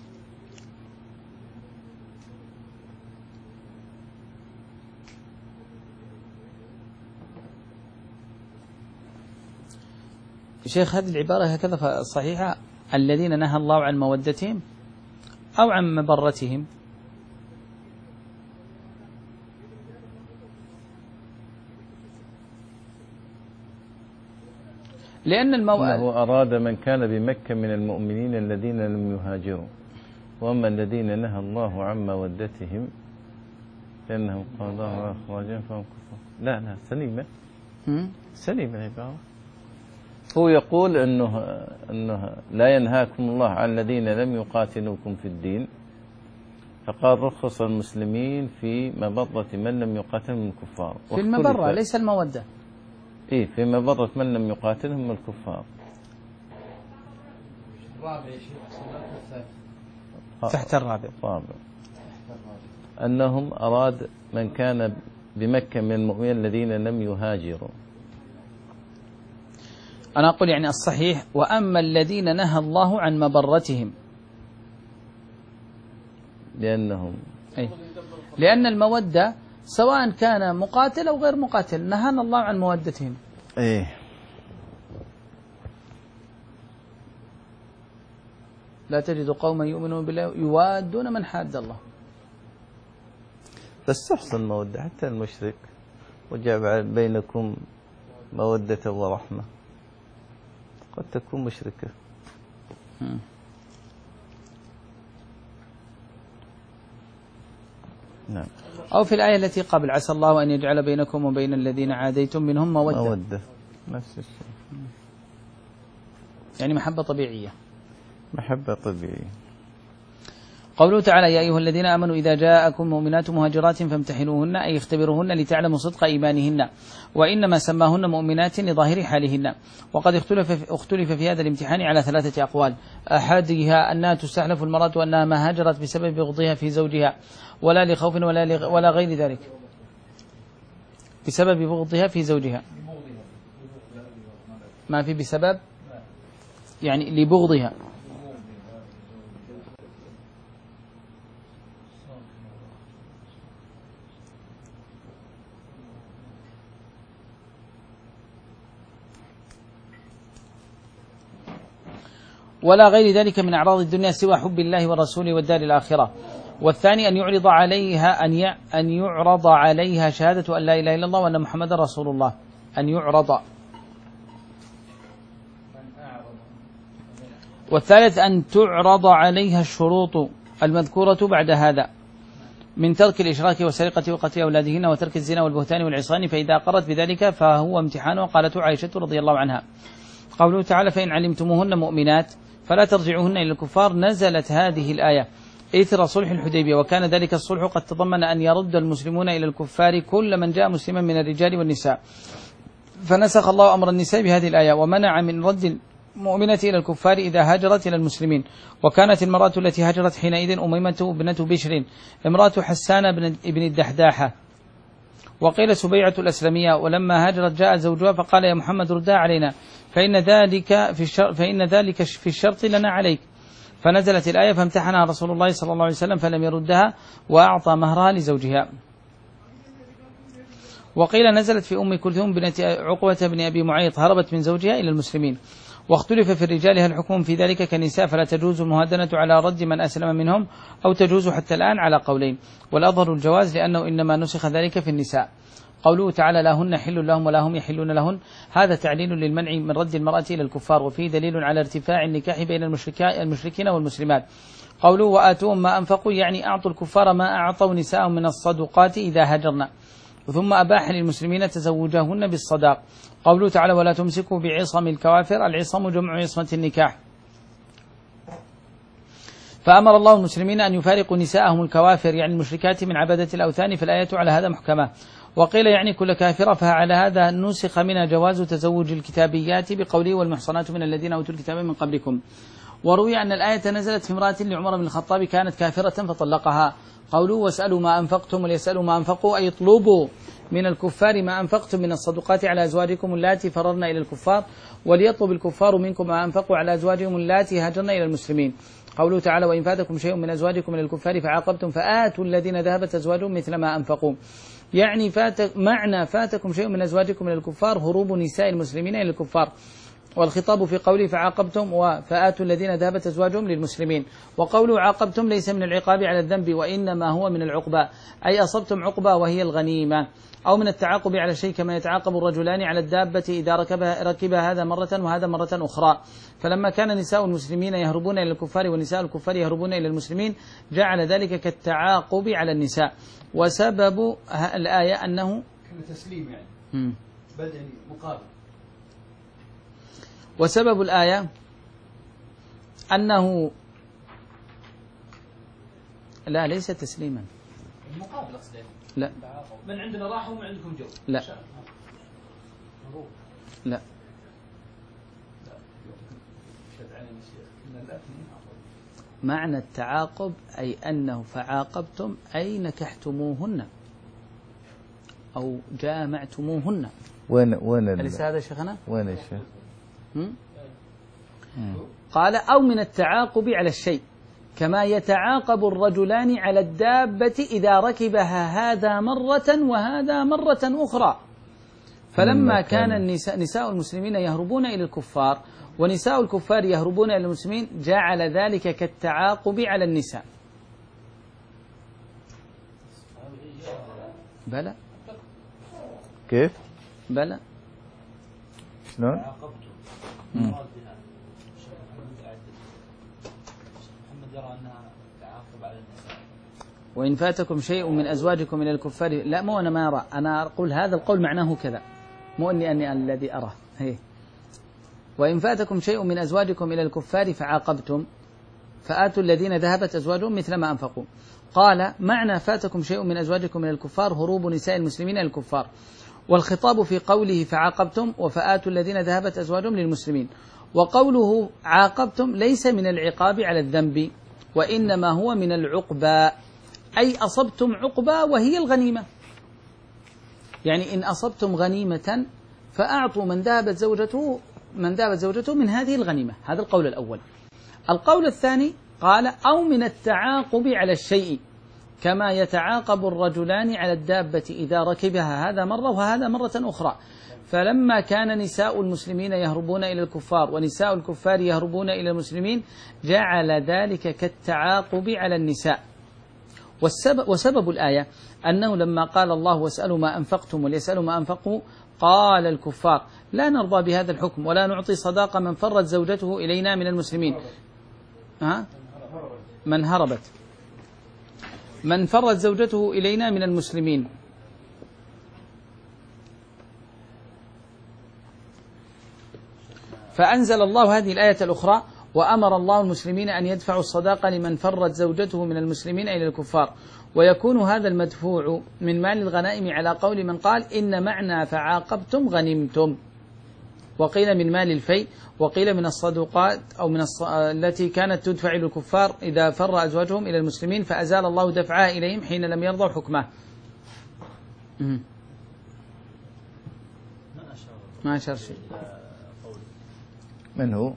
شيخ هذه العبارة هكذا صحيحة، الذين نهى الله عن مودتهم أو عن مبرتهم؟ لأن المو... أنه أراد من كان بمكة من المؤمنين الذين لم يهاجروا، وأما الذين نهى الله عن مودتهم لأنهم قضوا أخراجهم فهم كفار. لا لا سليمة سليمة العبارة. هو يقول أنه, أنه لا ينهاكم الله عن الذين لم يقاتلوكم في الدين، فقال رخص المسلمين في مبرة من لم يقاتلهم من الكفار. في المبرة ليس المودة. إيه في مبرة من لم يقاتلهم من الكفار. تحت الرابع. الرابع أنهم أراد من كان بمكة من المؤمنين الذين لم يهاجروا. أنا أقول يعني الصحيح وأما الذين نهى الله عن مبرتهم، لأنهم أي لأن المودة سواء كان مقاتل أو غير مقاتل نهانا الله عن مودتهم. إيه لا تجد قوما يؤمنون بالله يوادون من حاد الله. بس تحصل مودة حتى المشرك، وجعل بينكم مودة ورحمة، قد تكون مشركة. نعم. أو في الآية التي قبل عسى الله أن يجعل بينكم وبين الذين عاديتم منهم مودة. مودة نفس الشيء، يعني محبة طبيعية. محبة طبيعية. قوله تعالى يا أيها الذين آمنوا إذا جاءكم مؤمنات مهاجرات فامتحنوهن أي اختبروهن لتعلموا صدق إيمانهن، وإنما سماهن مؤمنات لظاهر حالهن. وقد اختلف, اختلف في هذا الامتحان على ثلاثة أقوال، أحدها أنها تستحلف المرأة وأنها ما هاجرت بسبب بغضها في زوجها ولا لخوف ولا, لغ ولا غير ذلك، بسبب بغضها في زوجها، ما في بسبب يعني لبغضها. ولا غير ذلك من أعراض الدنيا سوى حب الله ورسوله والدار الآخرة. والثاني أن يعرض عليها أن أن يعرض عليها شهادة أن لا إله إلا الله وأن محمد رسول الله، أن يعرض. والثالث أن تعرض عليها الشروط المذكورة بعد هذا من ترك الإشراك والسرقة وقتل أولادهن وترك الزنا والبهتان والعصيان، فإذا أقرت بذلك فهو امتحان. وقالت عائشة رضي الله عنها قوله تعالى فإن علمتموهن مؤمنات فلا ترجعوهن إلى الكفار، نزلت هذه الآية إثر صلح الحديبية، وكان ذلك الصلح قد تضمن أن يرد المسلمون إلى الكفار كل من جاء مسلما من الرجال والنساء، فنسخ الله أمر النساء بهذه الآية ومنع من رد المؤمنة إلى الكفار إذا هاجرت إلى المسلمين. وكانت المرأة التي هاجرت حينئذ أميمة بنت بشر امرأة حسان بن الدحداحة، وقيل سبيعة الأسلمية، ولما هاجرت جاء زوجها فقال يا محمد ردها علينا فإن ذلك في الشرط فإن ذلك في الشرط لنا عليك، فنزلت الآية فامتحنها رسول الله صلى الله عليه وسلم فلم يردها وأعطى مهرها لزوجها. وقيل نزلت في أم كلثوم بنت عقبة بن أبي معيط هربت من زوجها إلى المسلمين. واختلف في الرجال هل الحكم في ذلك كالنساء فلا تجوز المهادنة على رد من أسلم منهم أو تجوز حتى الآن على قولين، والأظهر الجواز لأنه إنما نسخ ذلك في النساء. قوله تعالى لا هن حل لهم ولا هم يحلون لهن، هذا تعليل للمنع من رد المرأة إلى الكفار، وفيه دليل على ارتفاع النكاح بين المشركين والمسلمات. قوله وآتوهم ما أنفقوا يعني أعطوا الكفار ما أعطوا نساءهم من الصدقات إذا هجرنا، ثم أباح للمسلمين تزوجهن بالصداق. قوله تعالى ولا تمسكوا بعصم الكوافر، العصم جمع عصمة النكاح. فأمر الله المسلمين أن يفارقوا نساءهم الكوافر يعني المشركات من عبادة الأوثان، فالآية على هذا محكمة. وقيل يعني كل كافرة، فعلى هذا نسخ منها جواز تزوج الكتابيات بقوله والمحصنات من الذين أوتوا الكتاب من قبلكم. وروي أن الآية نزلت في امرأة لعمر بن الخطاب كانت كافرة فطلقها. قوله واسألوا ما أنفقتم وليسألوا ما أنفقوا، أي اطلبوا من الكفار ما أنفقتم من الصدقات على أزواجكم اللاتي فررن إلى الكفار، وليطلب الكفار منكم ما أنفقوا على أزواجهم اللاتي هاجرن إلى المسلمين. قوله تعالى وإن فاتكم شيء من أزواجكم من الكفار فعاقبتم فآتوا الذين ذهبت أزواجهم مثل ما أنفقوا، يعني فات معنى فاتكم شيء من أزواجكم من الكفار هروب نساء المسلمين إلى الكفار، والخطاب في قوله فعاقبتم وفآتوا الذين ذهبت أزواجهم للمسلمين. وقوله عاقبتم ليس من العقاب على الذنب وإنما هو من العقبة، أي أصبتم عقبة وهي الغنيمة، أو من التعاقب على شيء كما يتعاقب الرجلان على الدابة إذا ركب, ركب هذا مرة وهذا مرة أخرى. فلما كان نساء المسلمين يهربون إلى الكفار ونساء الكفار يهربون إلى المسلمين جعل ذلك كالتعاقب على النساء. وسبب الآية أنه تسليم يعني م. بدني مقابل. وسبب الآية أنه لا ليس تسليما، المقابل أصلا لا من عندنا راحة ومن عندكم جو. لا لا معنى التعاقب أي أنه فعاقبتم أي نكحتموهن أو جامعتموهن. وين وين أليس هذا شيخنا؟ وين الشيخ؟ قال أو من التعاقب على الشيء كما يتعاقب الرجلان على الدابة إذا ركبها هذا مرة وهذا مرة أخرى. فلما كان النساء نساء المسلمين يهربون إلى الكفار ونساء الكفار يهربون إلى المسلمين جعل ذلك كالتعاقب على النساء. بلى كيف؟ بلى شلون؟ وإن فاتكم شيء من أزواجكم إلى الكفار، لا مو أنا ما أرى، أنا أقول هذا القول معناه كذا، مو أني أني الذي أرى. هي وإن فاتكم شيء من أزواجكم إلى الكفار فعاقبتم فآتوا الذين ذهبت أزواجهم مثل ما أنفقوا. قال معنى فاتكم شيء من أزواجكم إلى الكفار هروب نساء المسلمين إلى الكفار، والخطاب في قوله فعاقبتم وفآتوا الذين ذهبت أزواجهم للمسلمين. وقوله عاقبتم ليس من العقاب على الذنب وإنما هو من العقبى، أي أصبتم عقبى وهي الغنيمة. يعني إن أصبتم غنيمة فأعطوا من ذهبت زوجته من ذهبت زوجته من هذه الغنيمة. هذا القول الأول. القول الثاني قال أو من التعاقب على الشيء كما يتعاقب الرجلان على الدابة إذا ركبها هذا مرة وهذا مرة أخرى. فلما كان نساء المسلمين يهربون إلى الكفار ونساء الكفار يهربون إلى المسلمين جعل ذلك كالتعاقب على النساء. والسبب وسبب الآية أنه لما قال الله واسألوا ما أنفقتم وليسألوا ما أنفقوا قال الكفار لا نرضى بهذا الحكم ولا نعطي صداق من فرت زوجته إلينا من المسلمين. ها؟ من هربت من فرت زوجته إلينا من المسلمين. فأنزل الله هذه الآية الأخرى وأمر الله المسلمين أن يدفعوا الصداق لمن فرت زوجته من المسلمين إلى الكفار، ويكون هذا المدفوع من مال الغنائم على قول من قال إن معنى فعاقبتم غنمتم، وقيل من مال الفيء، وقيل من الصدقات أو من الص... التي كانت تدفع إلى الكفار إذا فر أزواجهم إلى المسلمين فأزال الله دفعها إليهم حين لم يرضوا حكمه. ما أشار شيء. من هو؟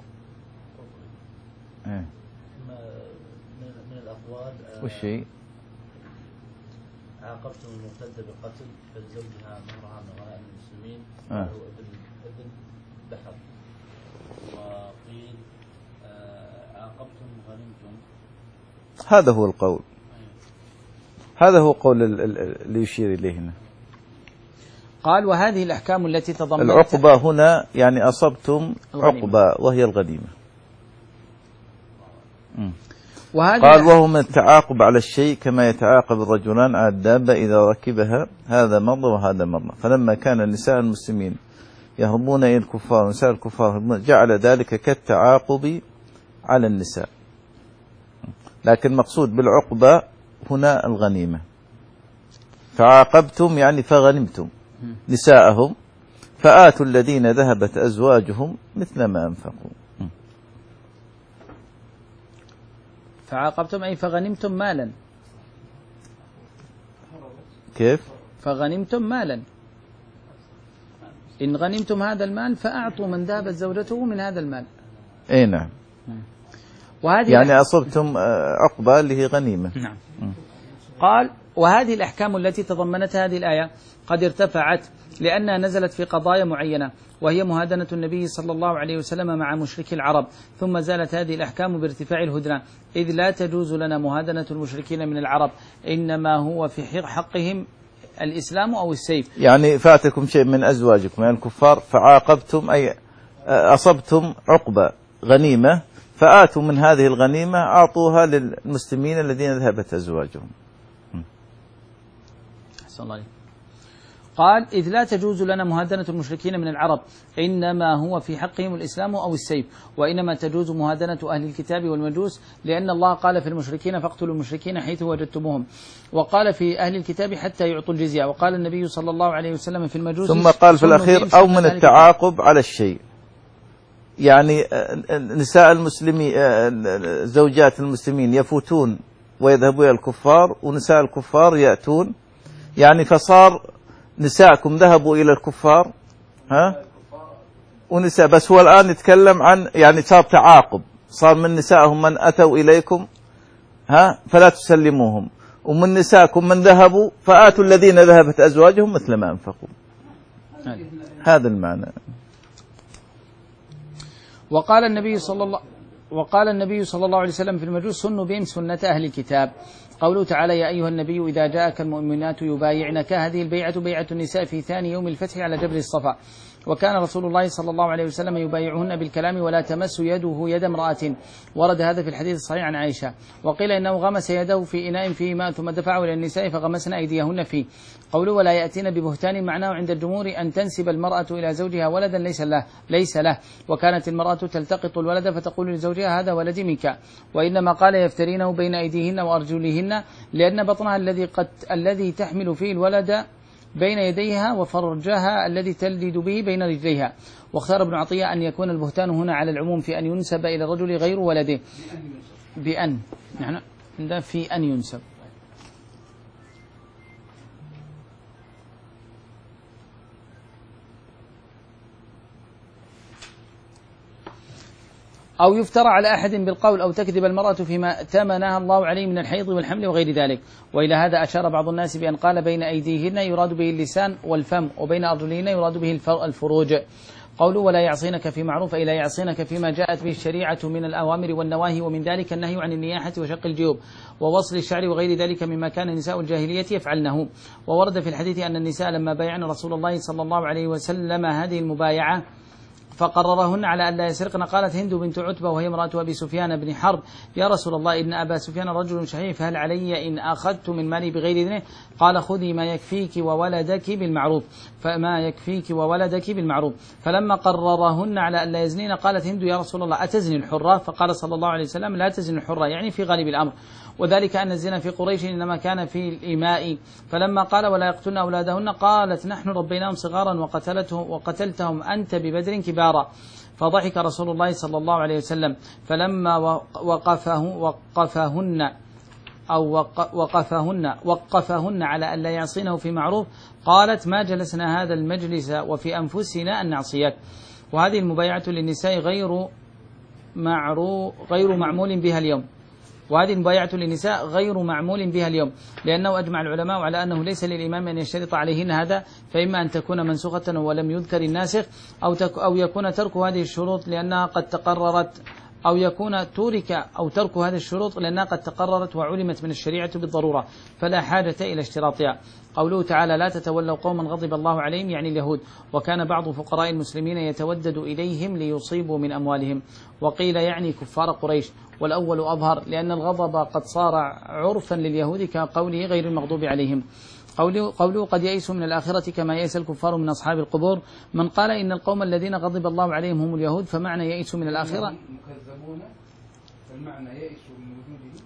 من من الأقوال والشيء عاقبتم المرتدة بقتل فزوجها مهرها من غنائم المسلمين آه. وهو ابن ابن دحر. وقيل عاقبتم غنمتم. هذا هو القول، هذا هو قول اللي يشير إليه هنا. قال وهذه الأحكام التي تضمنت العقبة هنا يعني أصبتم عقبة وهي الغنيمة. قال وهو من التعاقب على الشيء كما يتعاقب الرجلان على الدابة إذا ركبها، هذا مرة وهذا مرة. فلما كان نساء المسلمين يهربون إلى الكفار ونساء الكفار جعل ذلك كالتعاقب على النساء، لكن مقصود بالعقبة هنا الغنيمة. فعاقبتم يعني فغنمتم نساءهم فآتوا الذين ذهبت أزواجهم مثل ما أنفقوا. فعاقبتم أي فغنمتم مالا. كيف؟ فغنمتم مالا، إن غنمتم هذا المال فأعطوا من ذهبت زوجته من هذا المال. أي نعم. وهذه يعني أصبتم عقبة اللي هي غنيمة. نعم. قال وهذه الأحكام التي تضمنتها هذه الآية قد ارتفعت لأنها نزلت في قضايا معينة، وهي مهادنة النبي صلى الله عليه وسلم مع مشركي العرب، ثم زالت هذه الأحكام بارتفاع الهدنة، إذ لا تجوز لنا مهادنة المشركين من العرب، إنما هو في حقهم الإسلام أو السيف. يعني فاتكم شيء من أزواجكم يعني الكفار فعاقبتم أي أصبتم عقبة غنيمة فآتوا من هذه الغنيمة أعطوها للمسلمين الذين ذهبت أزواجهم. أحسن الله عليك. قال إذ لا تجوز لنا مهادنة المشركين من العرب، إنما هو في حقهم الإسلام أو السيف، وإنما تجوز مهادنة أهل الكتاب والمجوس، لأن الله قال في المشركين فاقتلوا المشركين حيث وجدتموهم، وقال في أهل الكتاب حتى يعطوا الجزية، وقال النبي صلى الله عليه وسلم في المجوس ثم قال في الأخير أو من التعاقب على الشيء، يعني نساء المسلمين زوجات المسلمين يفوتون ويذهبوا إلى الكفار ونساء الكفار يأتون، يعني فصار نساءكم ذهبوا إلى الكفار ها ونساء، بس هو الآن يتكلم عن يعني صار تعاقب، صار من نسائهم من أتوا إليكم ها فلا تسلموهم، ومن نسائكم من ذهبوا فآتوا الذين ذهبت أزواجهم مثل ما أنفقوا. هذا المعنى. وقال النبي صلى الله وقال النبي صلى الله عليه وسلم في المجوس سنوا بهم سنة أهل الكتاب. قوله تعالى يا أيها النبي إذا جاءك المؤمنات يبايعنك، هذه البيعة بيعة النساء في ثاني يوم الفتح على جبل الصفا، وكان رسول الله صلى الله عليه وسلم يبايعهن بالكلام ولا تمس يده يد امرأة، ورد هذا في الحديث الصحيح عن عائشة. وقيل إنه غمس يده في إناء فيه ماء ثم دفعه إلى النساء فغمسن أيديهن فيه. قوله ولا يأتين ببهتان معناه عند الجمهور أن تنسب المرأة إلى زوجها ولدا ليس له ليس له وكانت المرأة تلتقط الولد فتقول لزوجها هذا ولدي منك، وإنما قال يفترينه بين أيديهن وأرجلهن لأن بطنها الذي قد الذي تحمل فيه الولد بين يديها وفرجها الذي تلد به بين رجليها. واختار ابن عطية أن يكون البهتان هنا على العموم في أن ينسب إلى الرجل غير ولده بأن نحن يعني في أن ينسب. أو يفترى على أحد بالقول أو تكذب المرأة فيما تمنها الله عليه من الحيض والحمل وغير ذلك. وإلى هذا أشار بعض الناس بأن قال بين أيديهن يراد به اللسان والفم، وبين أرجلهن يراد به الفروج. قولوا ولا يعصينك في معروف أي لا يعصينك فيما جاءت به الشريعة من الأوامر والنواهي، ومن ذلك النهي عن النياحة وشق الجيوب ووصل الشعر وغير ذلك مما كان نساء الجاهلية يفعلنه. وورد في الحديث أن النساء لما بايعن رسول الله صلى الله عليه وسلم هذه المبايعة فقررهن على أن لا يسرقن، قالت هند بنت عتبة وهي امرأة أبي سفيان بن حرب يا رسول الله إن أبا سفيان رجل شحيح فهل علي إن أخذت من مالي بغير إذنه؟ قال خذي ما يكفيك وولدك بالمعروف فما يكفيك وولدك بالمعروف. فلما قررهن على أن لا يزنين قالت هند يا رسول الله أتزني الحرة؟ فقال صلى الله عليه وسلم لا تزني الحرة، يعني في غالب الأمر، وذلك أن الزنا في قريش إنما كان في الإماء. فلما قال ولا يقتلن أولادهن قالت نحن ربيناهم صغارا وقتلتهم وقتلتهم أنت ببدر كبارا. فضحك رسول الله صلى الله عليه وسلم. فلما وقفه وقفهن أو وقفهن وقفهن على أن لا يعصينه في معروف قالت ما جلسنا هذا المجلس وفي أنفسنا أن نعصيك. وهذه المبايعة للنساء غير معرو غير معمول بها اليوم وهذه المبايعة للنساء غير معمول بها اليوم لأنه أجمع العلماء على أنه ليس للإمام أن يشترط عليهن هذا، فإما أن تكون منسوخة ولم يذكر الناسخ أو, أو يكون ترك هذه الشروط لأنها قد تقررت أو يكون ترك أو ترك هذه الشروط لأنها قد تقررت وعلمت من الشريعة بالضرورة فلا حاجة إلى اشتراطها. قوله تعالى لا تتولوا قوما غضب الله عليهم يعني اليهود، وكان بعض فقراء المسلمين يتودد إليهم ليصيبوا من أموالهم، وقيل يعني كفار قريش، والأول أظهر لأن الغضب قد صار عرفا لليهود كقوله غير المغضوب عليهم. قوله, قوله قد يئسوا من الآخرة كما يئس الكفار من أصحاب القبور. من قال إن القوم الذين غضب الله عليهم هم اليهود فمعنى يئسوا من الآخرة مكذبون، فالمعنى يئسوا من وجوده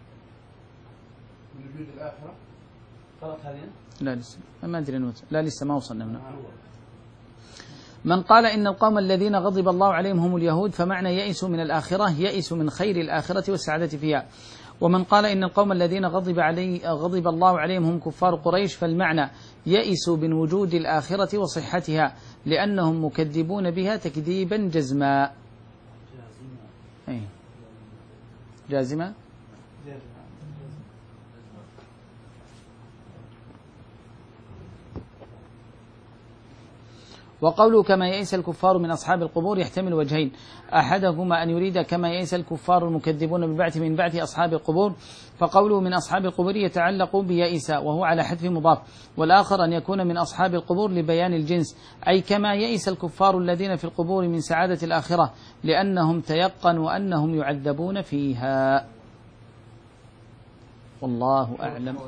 من وجود الآخرة. قرأت هذه؟ لا لسه ما أدري نوت. لا لسه ما وصلنا منه. من قال إن القوم الذين غضب الله عليهم هم اليهود فمعنى يئسوا من الآخرة يئسوا من خير الآخرة والسعادة فيها. ومن قال إن القوم الذين غضب, علي غضب الله عليهم هم كفار قريش فالمعنى يئسوا من وجود الآخرة وصحتها لأنهم مكذبون بها تكذيبا جزما. جازمة جازمة وقوله كما يئس الكفار من أصحاب القبور يحتمل وجهين، أحدهما أن يريد كما يئس الكفار المكذبون بالبعث من بعث أصحاب القبور، فقوله من أصحاب القبور يتعلق بيئس وهو على حذف مضاف، والآخر أن يكون من أصحاب القبور لبيان الجنس، أي كما يئس الكفار الذين في القبور من سعادة الآخرة لأنهم تيقنوا أنهم يعذبون فيها. والله أعلم.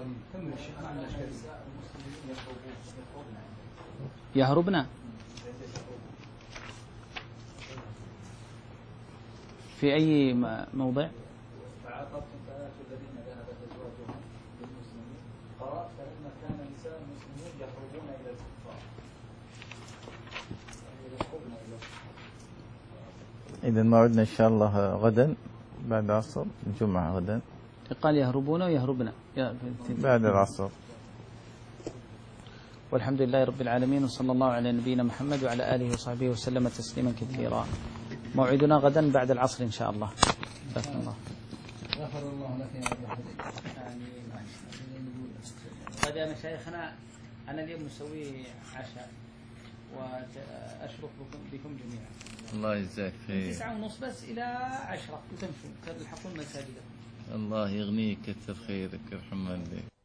يهربنا في أي موضع؟ فعاقبتم فآتوا الذين ذهبت أزواجهم بالمسلمين قرأت فلما كان نساء المسلمين يهربون إلى الكفار يهربون إلى الكفار. إذا موعدنا إن شاء الله غدا بعد العصر، الجمعة غدا. قال يهربون ويهربنا بعد العصر. والحمد لله رب العالمين، وصلى الله على نبينا محمد وعلى آله وصحبه وسلم تسليما كثيرا. موعدنا غدا بعد العصر إن شاء الله. بارك الله. غفر الله لك يا أبي حبيب. قد يا مشايخنا أنا اليوم مسوي عشاء وأشرف بكم, بكم جميعا. الله يجزاك خير. تسعة ونص بس إلى عشرة وتمشوا تلحقون مساجدكم. الله يغنيك كثر خيرك يرحم والديك.